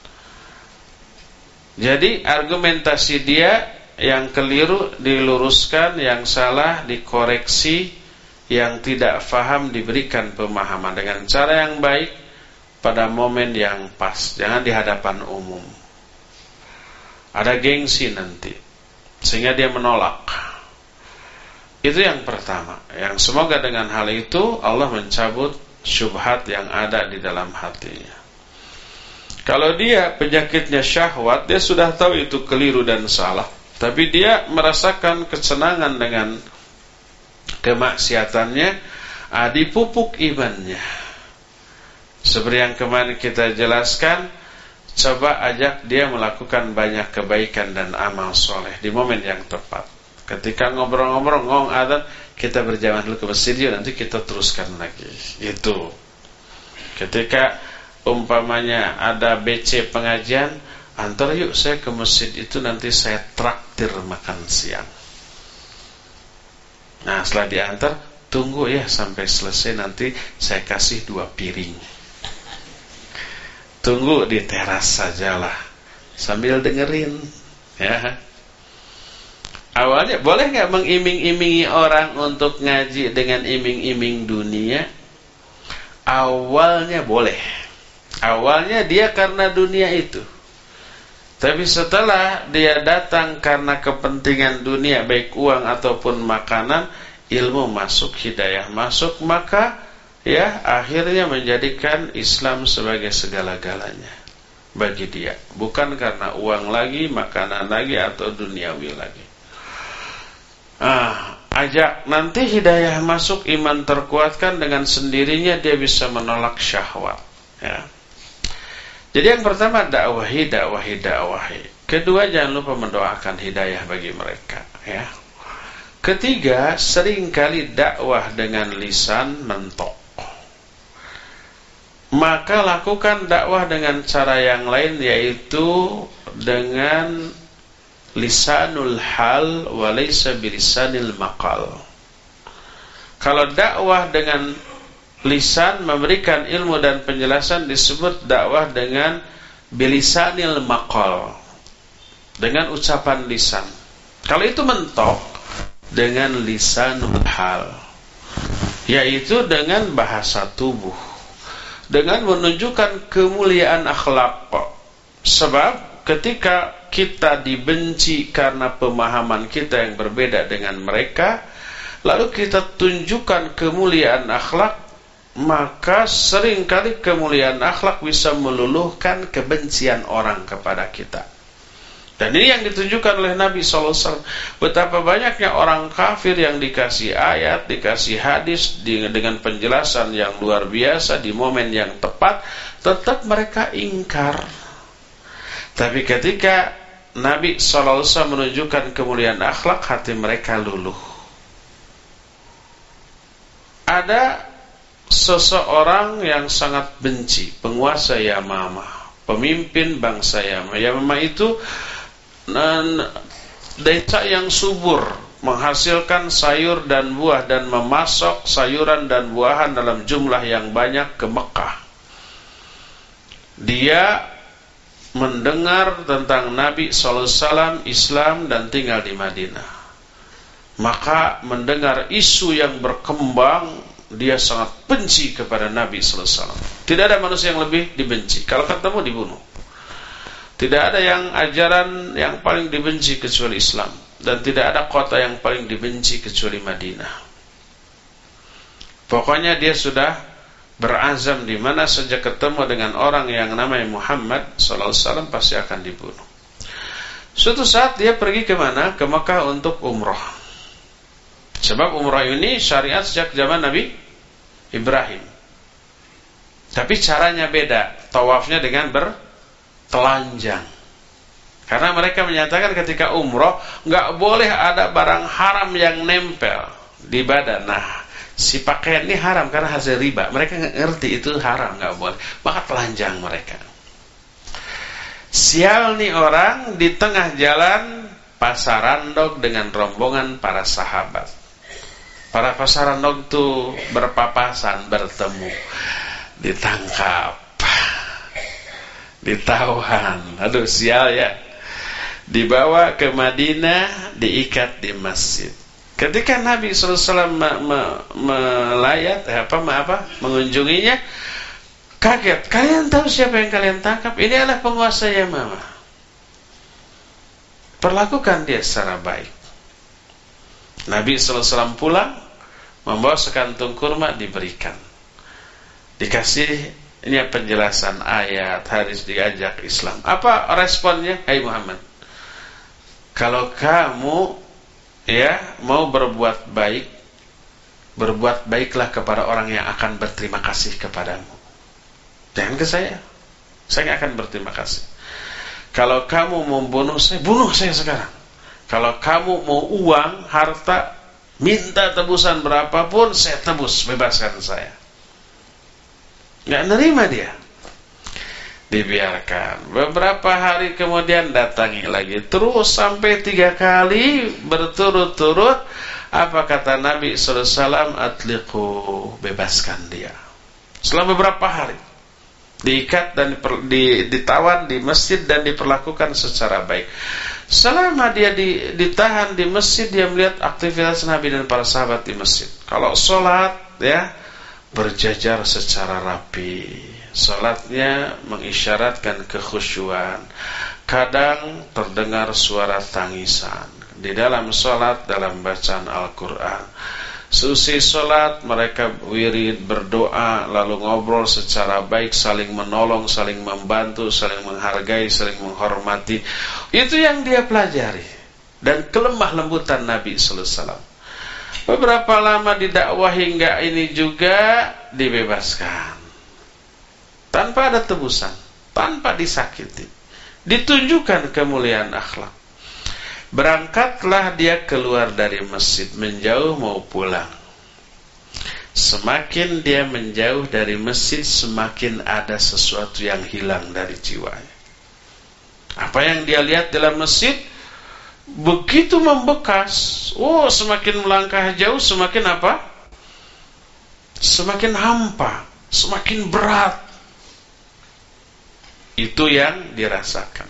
Jadi argumentasi dia yang keliru diluruskan, yang salah dikoreksi, yang tidak faham diberikan pemahaman dengan cara yang baik pada momen yang pas. Jangan di hadapan umum. Ada gengsi nanti sehingga dia menolak. Itu yang pertama. Yang semoga dengan hal itu Allah mencabut syubhat yang ada di dalam hatinya. Kalau dia penyakitnya syahwat, dia sudah tahu itu keliru dan salah, tapi dia merasakan kesenangan dengan kemaksiatannya, ah, dipupuk imannya. Seperti yang kemarin kita jelaskan, coba ajak dia melakukan banyak kebaikan dan amal soleh di momen yang tepat. Ketika ngobrol-ngobrol, ngomong adzan, kita berjamaah dulu ke masjid, nanti kita teruskan lagi. Itu. Ketika umpamanya ada B C pengajian, antar yuk saya ke masjid itu, nanti saya traktir makan siang. Nah setelah diantar, tunggu ya sampai selesai, nanti saya kasih dua piring. Tunggu di teras sajalah sambil dengerin ya. Awalnya boleh gak mengiming-imingi orang untuk ngaji dengan iming-iming dunia? Awalnya boleh. Awalnya dia karena dunia itu, tapi setelah dia datang karena kepentingan dunia, baik uang ataupun makanan, ilmu masuk, hidayah masuk, maka ya akhirnya menjadikan Islam sebagai segala-galanya bagi dia, bukan karena uang lagi, makanan lagi, atau duniawi lagi. Ah, ajak nanti hidayah masuk, iman terkuatkan, dengan sendirinya dia bisa menolak syahwat. Ya. Jadi yang pertama dakwahi, dakwahi, dakwahi. Kedua, jangan lupa mendoakan hidayah bagi mereka. Ya. Ketiga, seringkali dakwah dengan lisan mentok. Maka lakukan dakwah dengan cara yang lain, yaitu dengan lisanul hal walaysa bilisanil maqal. Kalau dakwah dengan lisan, memberikan ilmu dan penjelasan, disebut dakwah dengan bilisanil maqal, dengan ucapan lisan. Kalau itu mentok, dengan lisanul hal, yaitu dengan bahasa tubuh, dengan menunjukkan kemuliaan akhlak. Sebab ketika kita dibenci karena pemahaman kita yang berbeda dengan mereka, lalu kita tunjukkan kemuliaan akhlak, maka seringkali kemuliaan akhlak bisa meluluhkan kebencian orang kepada kita. Dan ini yang ditunjukkan oleh Nabi shallallahu alaihi wasallam. Betapa banyaknya orang kafir yang dikasih ayat, dikasih hadis dengan penjelasan yang luar biasa di momen yang tepat, tetap mereka ingkar. Tapi ketika Nabi shallallahu alaihi wasallam menunjukkan kemuliaan akhlak, hati mereka luluh. Ada seseorang yang sangat benci, penguasa Yamamah, pemimpin bangsa Yamamah. Yamamah itu desa yang subur, menghasilkan sayur dan buah, dan memasok sayuran dan buahan dalam jumlah yang banyak ke Mekah. Dia mendengar tentang Nabi shallallahu alaihi wasallam, Islam, dan tinggal di Madinah. Maka mendengar isu yang berkembang, dia sangat benci kepada Nabi shallallahu alaihi wasallam. Tidak ada manusia yang lebih dibenci. Kalau ketemu dibunuh. Tidak ada yang ajaran yang paling dibenci kecuali Islam, dan tidak ada kota yang paling dibenci kecuali Madinah. Pokoknya dia sudah berazam, di mana saja ketemu dengan orang yang namanya Muhammad shallallahu alaihi wasallam pasti akan dibunuh. Suatu saat dia pergi ke mana? Ke Mekah untuk umrah. Sebab umrah ini syariat sejak zaman Nabi Ibrahim. Tapi caranya beda, tawafnya dengan bertelanjang. Karena mereka menyatakan ketika umrah nggak boleh ada barang haram yang nempel di badan. Nah, si pakaian ini haram karena hasil riba. Mereka nggak ngerti itu haram, nggak boleh. Maka telanjang mereka. Sial nih orang, di tengah jalan pasarandog dengan rombongan para sahabat. Para pasarandog itu berpapasan, bertemu, ditangkap, ditawan. Aduh, sial ya. Dibawa ke Madinah, diikat di masjid. Ketika Nabi shallallahu alaihi wasallam melayat, apa, apa, mengunjunginya, kaget. Kalian tahu siapa yang kalian tangkap? Ini adalah penguasa Yamamah. Perlakukan dia secara baik. Nabi shallallahu alaihi wasallam pulang, membawa sekantung kurma, diberikan. Dikasihnya penjelasan ayat, hadis, diajak Islam. Apa responnya? Hai Muhammad, kalau kamu ya mau berbuat baik, berbuat baiklah kepada orang yang akan berterima kasih kepadamu. Jangan ke saya, saya akan berterima kasih. Kalau kamu membunuh saya, bunuh saya sekarang. Kalau kamu mau uang, harta, minta tebusan berapapun, saya tebus, bebaskan saya. Nggak nerima dia. Dibiarkan. Beberapa hari kemudian datangi lagi, terus sampai tiga kali berturut-turut. Apa kata Nabi shallallahu alaihi wasallam? Atliqu, bebaskan dia. Setelah beberapa hari, diikat dan ditawan di masjid dan diperlakukan secara baik. Selama dia ditahan di masjid, dia melihat aktivitas Nabi dan para sahabat di masjid. Kalau sholat, ya, berjajar secara rapi. Salatnya mengisyaratkan kekhusyuan. Kadang terdengar suara tangisan di dalam salat, dalam bacaan Al-Quran. Seusai salat mereka wirid, berdoa, lalu ngobrol secara baik, saling menolong, saling membantu, saling menghargai, saling menghormati. Itu yang dia pelajari. Dan kelemah lembutan Nabi sallallahu alaihi wasallam. Beberapa lama didakwah hingga ini juga dibebaskan tanpa ada tebusan, tanpa disakiti, ditunjukkan kemuliaan akhlak. Berangkatlah dia keluar dari masjid, menjauh mau pulang. Semakin dia menjauh dari masjid, semakin ada sesuatu yang hilang dari jiwanya. Apa yang dia lihat dalam masjid begitu membekas. Oh, semakin melangkah jauh, semakin apa? Semakin hampa, semakin berat. Itu yang dirasakan.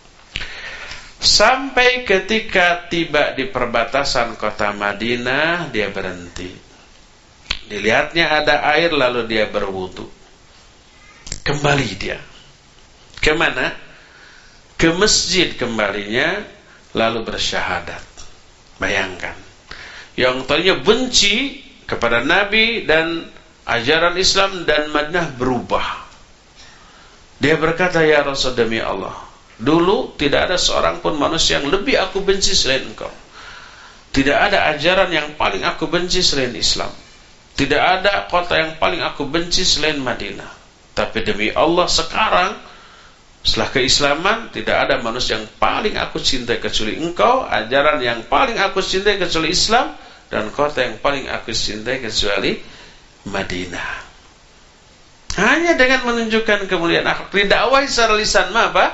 Sampai ketika tiba di perbatasan kota Madinah, dia berhenti. Dilihatnya ada air, lalu dia berwudu. Kembali dia. Kemana? Ke masjid kembalinya. Lalu bersyahadat. Bayangkan, yang tadinya benci kepada Nabi dan ajaran Islam dan Madinah berubah. Dia berkata, ya Rasul, demi Allah, dulu tidak ada seorang pun manusia yang lebih aku benci selain engkau. Tidak ada ajaran yang paling aku benci selain Islam. Tidak ada kota yang paling aku benci selain Madinah. Tapi demi Allah, sekarang setelah keislaman, tidak ada manusia yang paling aku cintai kecuali engkau, ajaran yang paling aku cintai kecuali Islam, dan kota yang paling aku cintai kecuali Madinah. Hanya dengan menunjukkan kemuliaan akhlak, didakwahi secara lisan mah apa?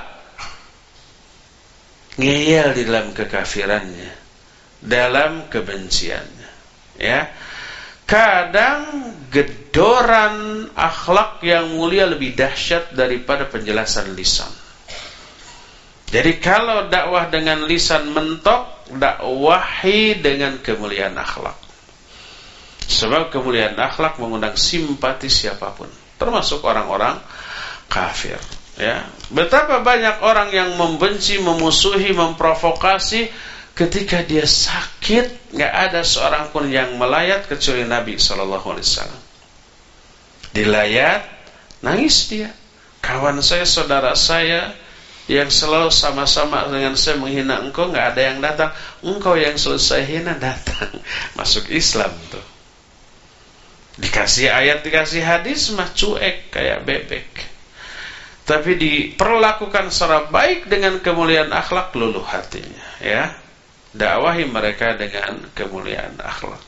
Ngeyel di dalam kekafirannya, dalam kebenciannya. Ya, kadang gedoran akhlak yang mulia lebih dahsyat daripada penjelasan lisan. Jadi kalau dakwah dengan lisan mentok, dakwahi dengan kemuliaan akhlak. Sebab kemuliaan akhlak mengundang simpati siapapun, termasuk orang-orang kafir. Ya, betapa banyak orang yang membenci, memusuhi, memprovokasi. Ketika dia sakit, nggak ada seorang pun yang melayat kecuali Nabi Shallallahu Alaihi Wasallam. Dilayat, nangis dia. Kawan saya, saudara saya, yang selalu sama-sama dengan saya menghina engkau, nggak ada yang datang. Engkau yang selesai hina datang. Masuk Islam tuh. Dikasih ayat, dikasih hadis, mah cuek kayak bebek. Tapi diperlakukan secara baik dengan kemuliaan akhlak, luluh hatinya. Ya. Dakwahi mereka dengan kemuliaan akhlak.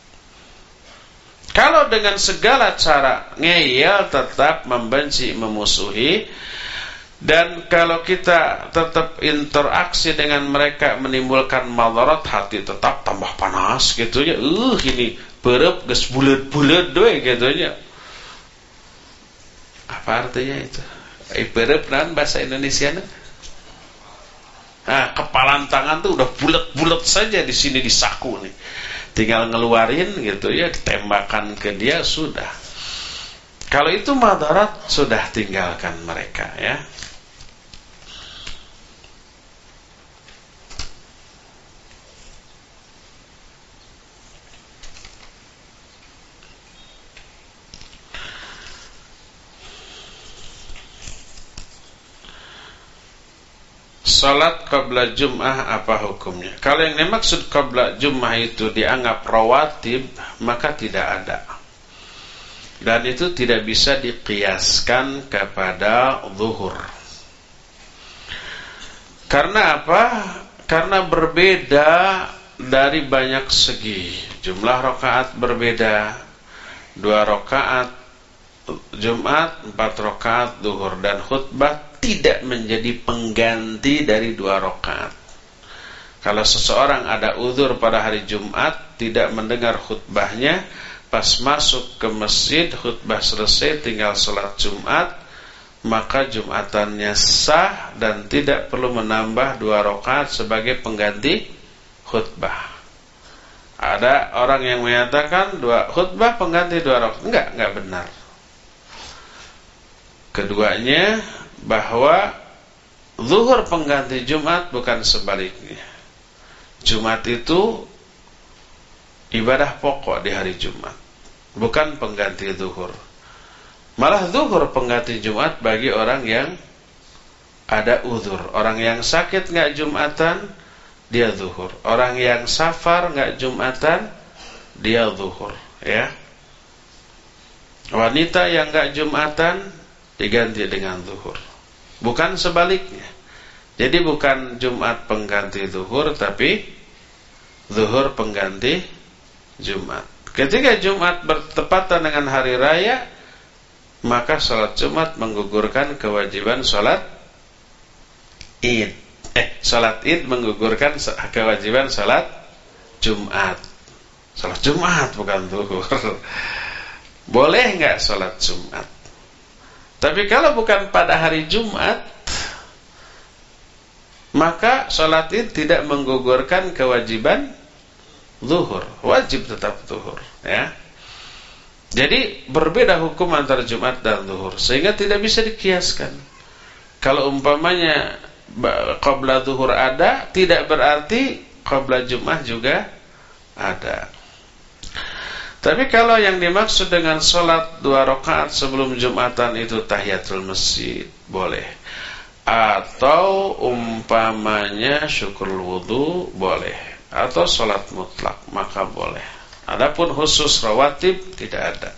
Kalau dengan segala cara ngeyel, tetap membenci, memusuhi, dan kalau kita tetap interaksi dengan mereka menimbulkan madarat, hati tetap tambah panas gitu ya. Uh ini perep geus bulet-bulet doe gitu ya. Apa artinya itu? Eh perep naon bahasa Indonesiana? Nah, kepalan tangan tuh udah bulat-bulat saja di sini di saku nih. Tinggal ngeluarin gitu ya, ditembakkan ke dia sudah. Kalau itu madarat, sudah tinggalkan mereka ya. Salat qabla Jum'ah apa hukumnya? Kalau yang dimaksud qabla Jum'ah itu dianggap rawatib, maka tidak ada. Dan itu tidak bisa diqiyaskan kepada zuhur. Karena apa? Karena berbeda dari banyak segi. Jumlah rakaat berbeda. Dua rakaat Jumat, empat rakaat zuhur, dan khutbah tidak menjadi pengganti dari dua rakaat. Kalau seseorang ada uzur pada hari Jumat, tidak mendengar khutbahnya, pas masuk ke masjid, khutbah selesai, tinggal sholat Jumat, maka Jumatannya sah dan tidak perlu menambah dua rakaat sebagai pengganti khutbah. Ada orang yang menyatakan dua khutbah pengganti dua rakaat. Enggak, enggak benar. Keduanya, bahwa zuhur pengganti Jumat, bukan sebaliknya. Jumat itu ibadah pokok di hari Jumat, bukan pengganti zuhur. Malah zuhur pengganti Jumat bagi orang yang ada uzur. Orang yang sakit nggak Jumatan, dia zuhur. Orang yang safar nggak Jumatan, dia zuhur. Ya. Wanita yang nggak Jumatan diganti dengan zuhur, bukan sebaliknya. Jadi bukan Jumat pengganti zuhur, tapi zuhur pengganti Jumat. Ketika Jumat bertepatan dengan hari raya, maka sholat Jumat menggugurkan kewajiban sholat Id. Eh, sholat Id menggugurkan kewajiban sholat Jumat. Sholat Jumat bukan zuhur. Boleh nggak sholat Jumat? Tapi kalau bukan pada hari Jumat, maka sholat Id tidak menggugurkan kewajiban zuhur. Wajib tetap zuhur, ya. Jadi berbeda hukum antara Jumat dan zuhur, sehingga tidak bisa dikiaskan. Kalau umpamanya qabla zuhur ada, tidak berarti qabla Jumat juga ada. Tapi kalau yang dimaksud dengan sholat dua rakaat sebelum Jumatan itu tahiyatul masjid, boleh. Atau umpamanya syukur wudu, boleh. Atau sholat mutlak, maka boleh. Adapun khusus rawatib tidak ada.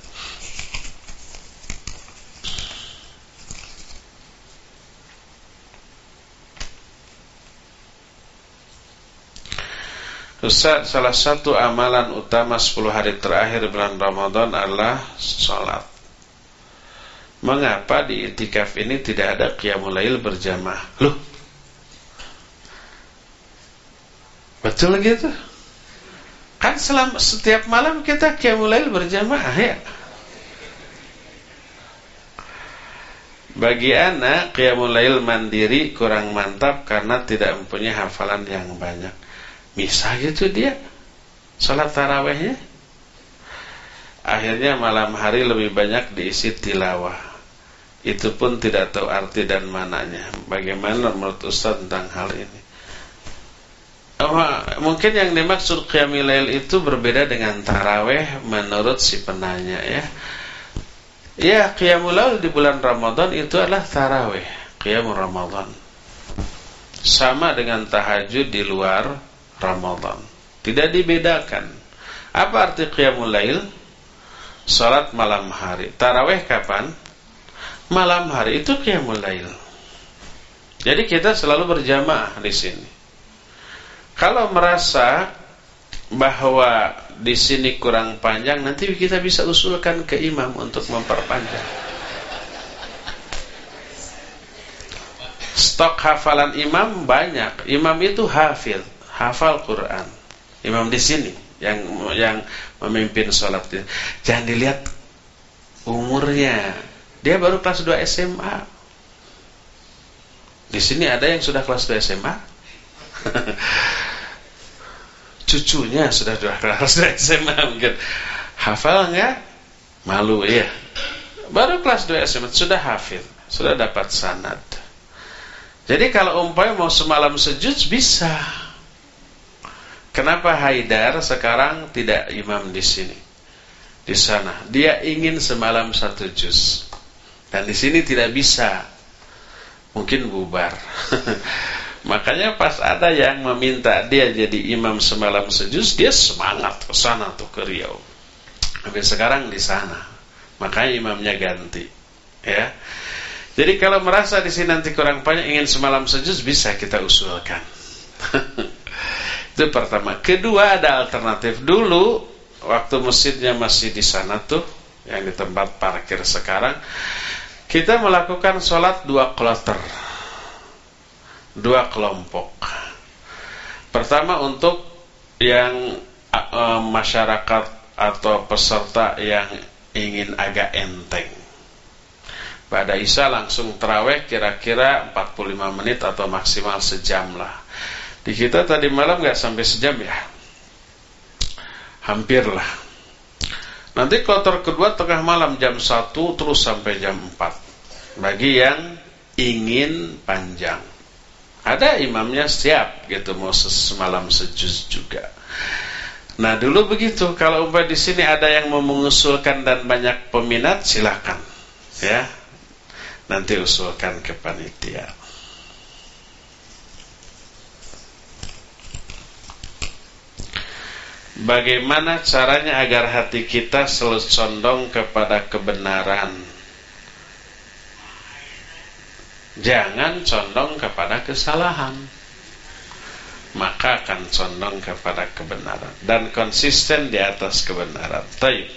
Ustaz, salah satu amalan utama sepuluh hari terakhir bulan Ramadan adalah sholat. Mengapa di i'tikaf ini tidak ada qiyamul lail berjamaah? Loh, betul gitu? Kan selama setiap malam kita qiyamul lail berjamaah, ya. Bagi anak, qiyamul lail mandiri kurang mantap karena tidak mempunyai hafalan yang banyak. Bisa gitu dia salat tarawihnya. Akhirnya malam hari lebih banyak diisi tilawah. Itu pun tidak tahu arti dan mananya. Bagaimana menurut Ustaz tentang hal ini? Oh, mungkin yang dimaksud qiyamul lail itu berbeda dengan tarawih menurut si penanya, ya. Ya, qiyamul lail di bulan Ramadan itu adalah tarawih, qiyamul Ramadan. Sama dengan tahajud di luar Ramadan. Tidak dibedakan. Apa arti qiyamul lail? Salat malam hari. Tarawih kapan? Malam hari, itu qiyamul lail. Jadi kita selalu berjamaah di sini. Kalau merasa bahwa di sini kurang panjang, nanti kita bisa usulkan ke imam untuk memperpanjang. Stok hafalan imam banyak. Imam itu hafil, hafal Quran. Imam di sini yang yang memimpin sholat. Jangan dilihat umurnya. Dia baru kelas dua S M A. Di sini ada yang sudah kelas dua S M A. Cucunya sudah dua kelas dua S M A mungkin. Hafal enggak? Malu, ya. Baru kelas dua S M A sudah hafil, sudah dapat sanad. Jadi kalau umpamanya mau semalam sejuz bisa. Kenapa Haidar sekarang tidak imam di sini? Di sana dia ingin semalam satu juz. Dan di sini tidak bisa. Mungkin bubar. Makanya pas ada yang meminta dia jadi imam semalam sejuz, dia semangat ke sana tuh ke Riau. Tapi sekarang di sana. Makanya imamnya ganti. Ya. Jadi kalau merasa di sini nanti kurang banyak ingin semalam sejuz, bisa kita usulkan. Itu pertama. Kedua, ada alternatif. Dulu waktu masjidnya masih di sana tuh, yang di tempat parkir sekarang, kita melakukan sholat dua kloter, dua kelompok. Pertama untuk yang uh, masyarakat atau peserta yang ingin agak enteng. Pada Isya langsung tarawih kira-kira empat puluh lima menit atau maksimal sejam lah. Di kita tadi malam gak sampai sejam ya, hampir lah. Nanti kloter kedua tengah malam jam satu terus sampai jam empat. bagi yang ingin panjang. Ada imamnya siap gitu mau semalam sejuz juga. Nah dulu begitu. Kalau umpah di sini ada yang mau mengusulkan dan banyak peminat, silakan ya. Nanti usulkan ke panitia. Bagaimana caranya agar hati kita selalu condong kepada kebenaran? Jangan condong kepada kesalahan, maka akan condong kepada kebenaran dan konsisten di atas kebenaran. Baik.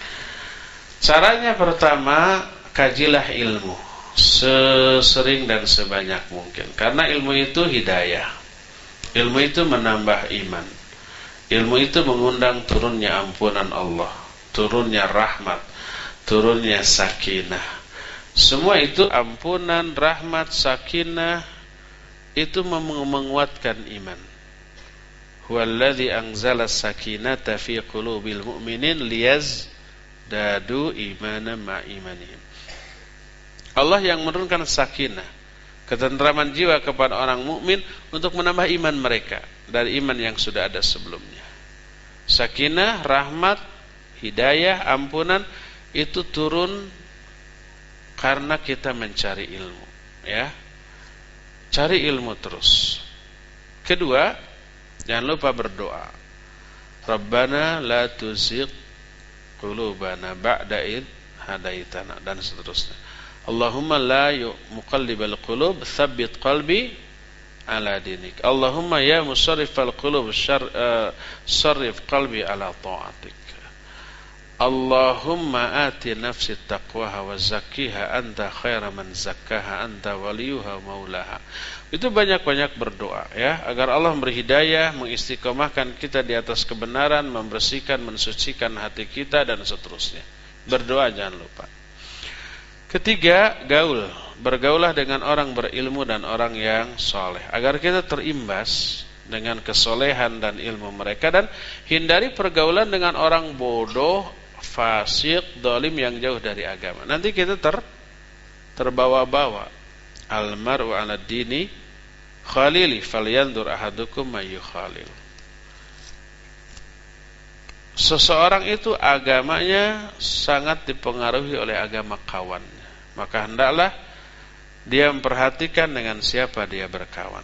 Caranya pertama, kajilah ilmu sesering dan sebanyak mungkin. Karena ilmu itu hidayah. Ilmu itu menambah iman. Ilmu itu mengundang turunnya ampunan Allah, turunnya rahmat, turunnya sakinah. Semua itu ampunan, rahmat, sakinah itu menguatkan iman. Huwallazi anzala sakinata fi qulubil mu'minin liyazdadu imanan ma imanihim. Allah yang menurunkan sakinah, ketentraman jiwa kepada orang mukmin untuk menambah iman mereka dari iman yang sudah ada sebelumnya. Sakinah, rahmat, hidayah, ampunan itu turun karena kita mencari ilmu, ya. Cari ilmu terus. Kedua, jangan lupa berdoa. Rabbana la tuzigh qulubana ba'da id hadaitana, dan seterusnya. Allahumma la muqallibal qulub tsabbit qalbi ala dinik. Allahumma ya musarrifal qulub sarrif qalbi ala ta'atik. Allahumma ati nafsi taqwaha wa zakkiha anta khaira man zakkaha anta waliyuha maulaha. Itu banyak-banyak berdoa ya, agar Allah memberi hidayah, mengistiqomahkan kita di atas kebenaran, membersihkan, mensucikan hati kita dan seterusnya. Berdoa jangan lupa. Ketiga, gaul. Bergaulah dengan orang berilmu dan orang yang soleh, agar kita terimbas dengan kesolehan dan ilmu mereka, dan hindari pergaulan dengan orang bodoh, fasik, dolim yang jauh dari agama. Nanti kita ter terbawa-bawa. Almaru ala dini khalili falyandur ahadukum mayu khalil. Seseorang itu agamanya sangat dipengaruhi oleh agama kawannya, maka hendaklah dia memperhatikan dengan siapa dia berkawan.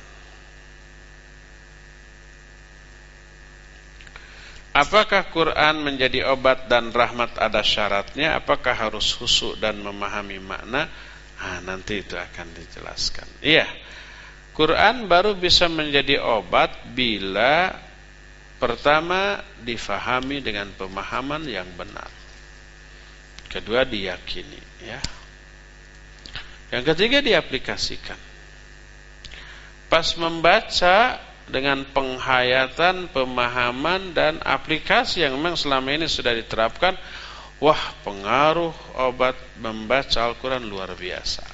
Apakah Quran menjadi obat dan rahmat ada syaratnya? Apakah harus khusyuk dan memahami makna? Ah, nanti itu akan dijelaskan. Iya, Quran baru bisa menjadi obat bila pertama difahami dengan pemahaman yang benar. Kedua diyakini, ya. Yang ketiga diaplikasikan. Pas membaca dengan penghayatan, pemahaman dan aplikasi yang memang selama ini sudah diterapkan, wah, pengaruh obat membaca Al-Quran luar biasa.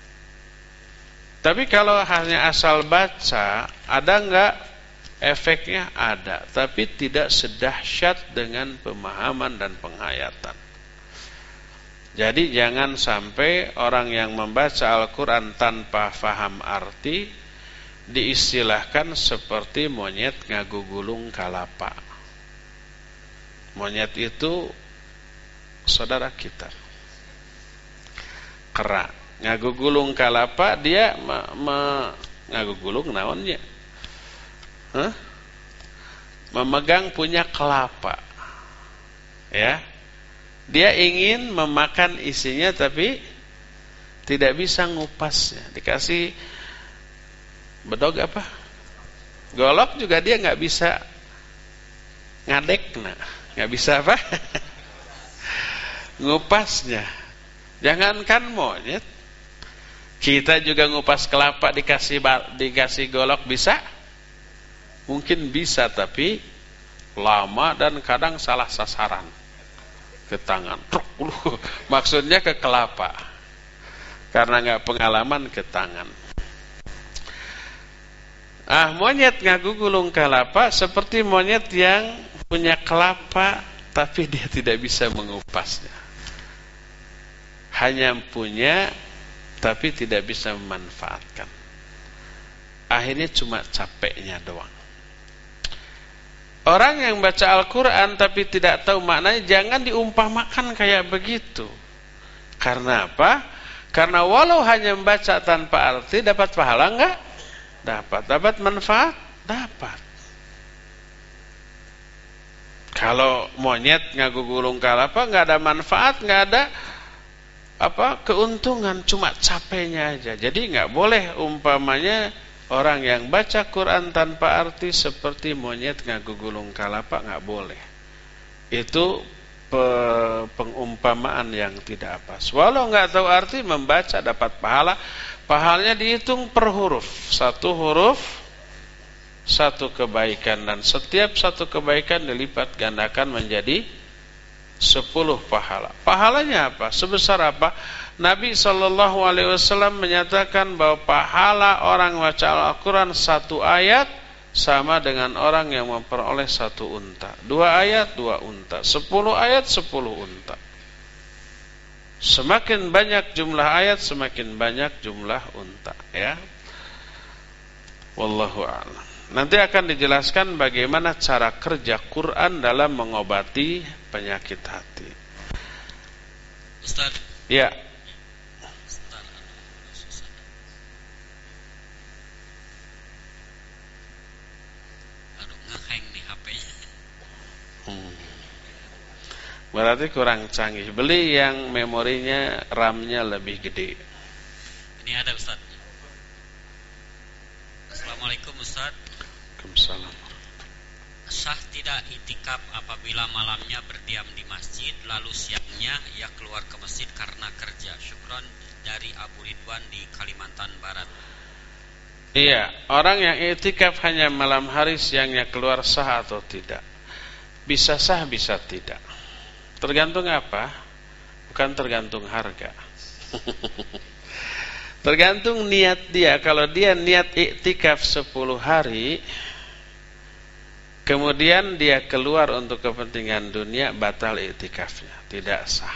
Tapi kalau hanya asal baca, ada enggak efeknya? Ada, tapi tidak sedahsyat dengan pemahaman dan penghayatan. Jadi jangan sampai orang yang membaca Al-Quran tanpa faham arti diistilahkan seperti monyet ngagugulung kalapa. Monyet itu saudara kita, kera ngagugulung kalapa, dia me, me, ngagugulung naonnya, huh? memegang punya kelapa, ya. Dia ingin memakan isinya tapi tidak bisa ngupasnya. Dikasih bedog apa? Golok juga dia nggak bisa ngadek, nah, nggak bisa apa? ngupasnya. Jangankan monyet, kita juga ngupas kelapa dikasih dikasih golok bisa? Mungkin bisa, tapi lama dan kadang salah sasaran ke tangan. Maksudnya ke kelapa, karena nggak pengalaman ke tangan. Ah, monyet ngagugulung kelapa seperti monyet yang punya kelapa tapi dia tidak bisa mengupasnya. Hanya punya tapi tidak bisa memanfaatkan. Akhirnya cuma capeknya doang. Orang yang baca Al-Quran tapi tidak tahu maknanya, jangan diumpamakan kayak begitu. Karena apa? Karena walau hanya membaca tanpa arti, dapat pahala enggak? Dapat. Dapat manfaat? Dapat. Kalau monyet ngaku gulung kalapa, enggak ada manfaat, enggak ada apa keuntungan, cuma capeknya aja. Jadi enggak boleh umpamanya orang yang baca Quran tanpa arti seperti monyet ngaku gulung kalapa, enggak boleh. Itu pengumpamaan yang tidak pas. Walau enggak tahu arti, membaca dapat pahala. Pahalanya dihitung per huruf. Satu huruf satu kebaikan, dan setiap satu kebaikan dilipat gandakan menjadi sepuluh pahala. Pahalanya apa? Sebesar apa? Nabi shallallahu alaihi wasallam menyatakan bahwa pahala orang baca Al-Quran satu ayat sama dengan orang yang memperoleh satu unta. Dua ayat, dua unta. Sepuluh ayat, sepuluh unta. Semakin banyak jumlah ayat, semakin banyak jumlah unta. Ya. Wallahu a'lam. Nanti akan dijelaskan bagaimana cara kerja Quran dalam mengobati penyakit hati. Ustaz. Ya. Aduh, ngehang nih H P-nya. Hmm. Berarti kurang canggih. Beli yang memorinya RAM-nya lebih gede. Ini ada Ustaz. Assalamualaikum Ustaz. Waalaikumsalam. Sah tidak itikaf apabila malamnya berdiam di masjid, lalu siangnya ia keluar ke masjid karena kerja? Syukron, dari Abu Ridwan di Kalimantan Barat. Iya, orang yang itikaf hanya malam hari, siangnya keluar, sah atau tidak? Bisa sah, bisa tidak. Tergantung apa? Bukan tergantung harga. Tergantung niat dia. Kalau dia niat iktikaf sepuluh hari, kemudian dia keluar untuk kepentingan dunia, batal iktikafnya, tidak sah.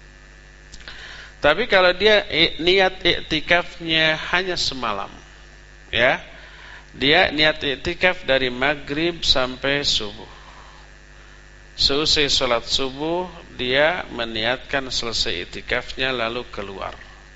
Tapi kalau dia niat iktikafnya hanya semalam, ya, dia niat iktikaf dari maghrib sampai subuh. Seusai sholat subuh, dia meniatkan selesai iktikafnya lalu keluar.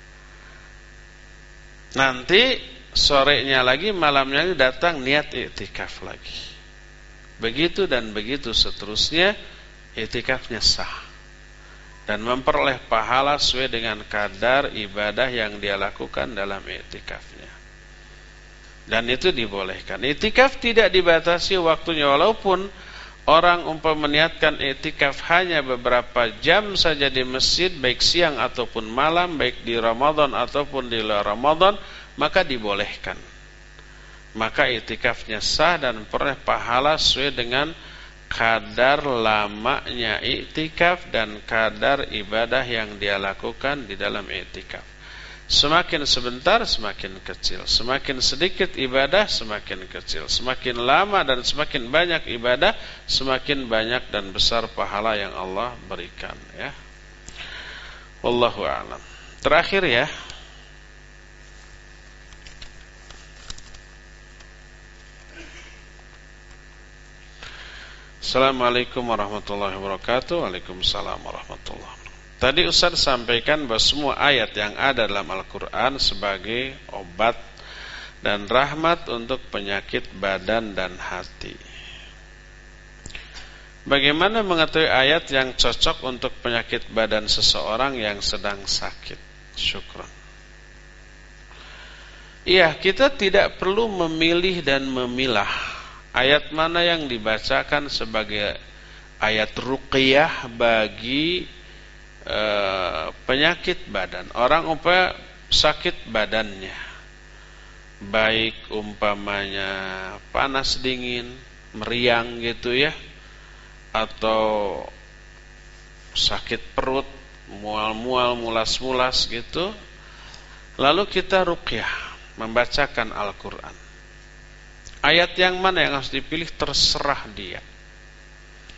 Nanti sorenya lagi, malamnya datang niat iktikaf lagi. Begitu dan begitu seterusnya, iktikafnya sah dan memperoleh pahala sesuai dengan kadar ibadah yang dia lakukan dalam iktikafnya. Dan itu dibolehkan. Iktikaf tidak dibatasi waktunya, walaupun orang umpama meniatkan iktikaf hanya beberapa jam saja di masjid, baik siang ataupun malam, baik di Ramadan ataupun di luar Ramadan, maka dibolehkan. Maka iktikafnya sah dan memperoleh pahala sesuai dengan kadar lamanya iktikaf dan kadar ibadah yang dia lakukan di dalam iktikaf. Semakin sebentar semakin kecil, semakin sedikit ibadah semakin kecil, semakin lama dan semakin banyak ibadah, semakin banyak dan besar pahala yang Allah berikan, ya. Wallahu a'lam. Terakhir ya. Assalamualaikum warahmatullahi wabarakatuh. Waalaikumsalam warahmatullahi wabarakatuh. Tadi Ustaz sampaikan bahwa semua ayat yang ada dalam Al-Quran sebagai obat dan rahmat untuk penyakit badan dan hati. Bagaimana mengetahui ayat yang cocok untuk penyakit badan seseorang yang sedang sakit? Syukran. Iya, kita tidak perlu memilih dan memilah ayat mana yang dibacakan sebagai ayat ruqyah bagi e, penyakit badan. Orang umpama sakit badannya, baik umpamanya panas dingin, meriang gitu ya, atau sakit perut, mual-mual, mulas-mulas gitu, lalu kita ruqyah, membacakan Al-Quran. Ayat yang mana yang harus dipilih terserah dia.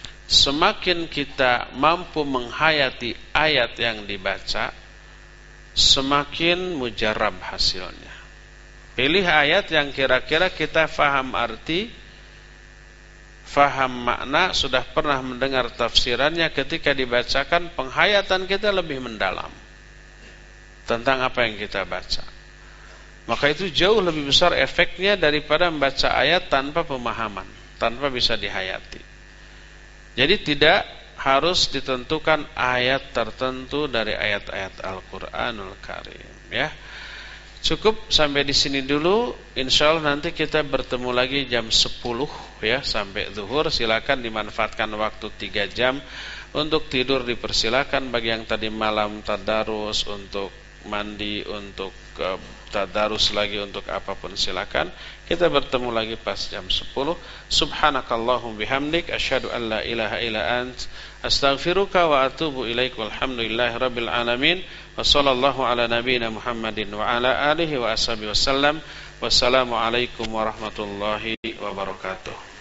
Semakin kita mampu menghayati ayat yang dibaca, semakin mujarab hasilnya. Pilih ayat yang kira-kira kita faham arti, faham makna, sudah pernah mendengar tafsirannya, ketika dibacakan penghayatan kita lebih mendalam tentang apa yang kita baca. Maka itu jauh lebih besar efeknya daripada membaca ayat tanpa pemahaman, tanpa bisa dihayati. Jadi tidak harus ditentukan ayat tertentu dari ayat-ayat Al-Qur'anul Karim, ya. Cukup sampai di sini dulu. Insyaallah nanti kita bertemu lagi jam sepuluh ya, sampai zuhur. Silakan dimanfaatkan waktu tiga jam untuk tidur, dipersilakan. Bagi yang tadi malam tadarus, untuk mandi, untuk uh, tadarus lagi, untuk apapun silakan. Kita bertemu lagi pas jam sepuluh. Subhanakallahum bihamdik asyhadu an la ilaha illa ant astaghfiruka wa atubu ilaik. Walhamdulillahi rabbil alamin. Wa sallallahu ala nabiyyina Muhammadin wa ala alihi wa ashabihi wasallam. Wassalamu alaikum warahmatullahi wabarakatuh.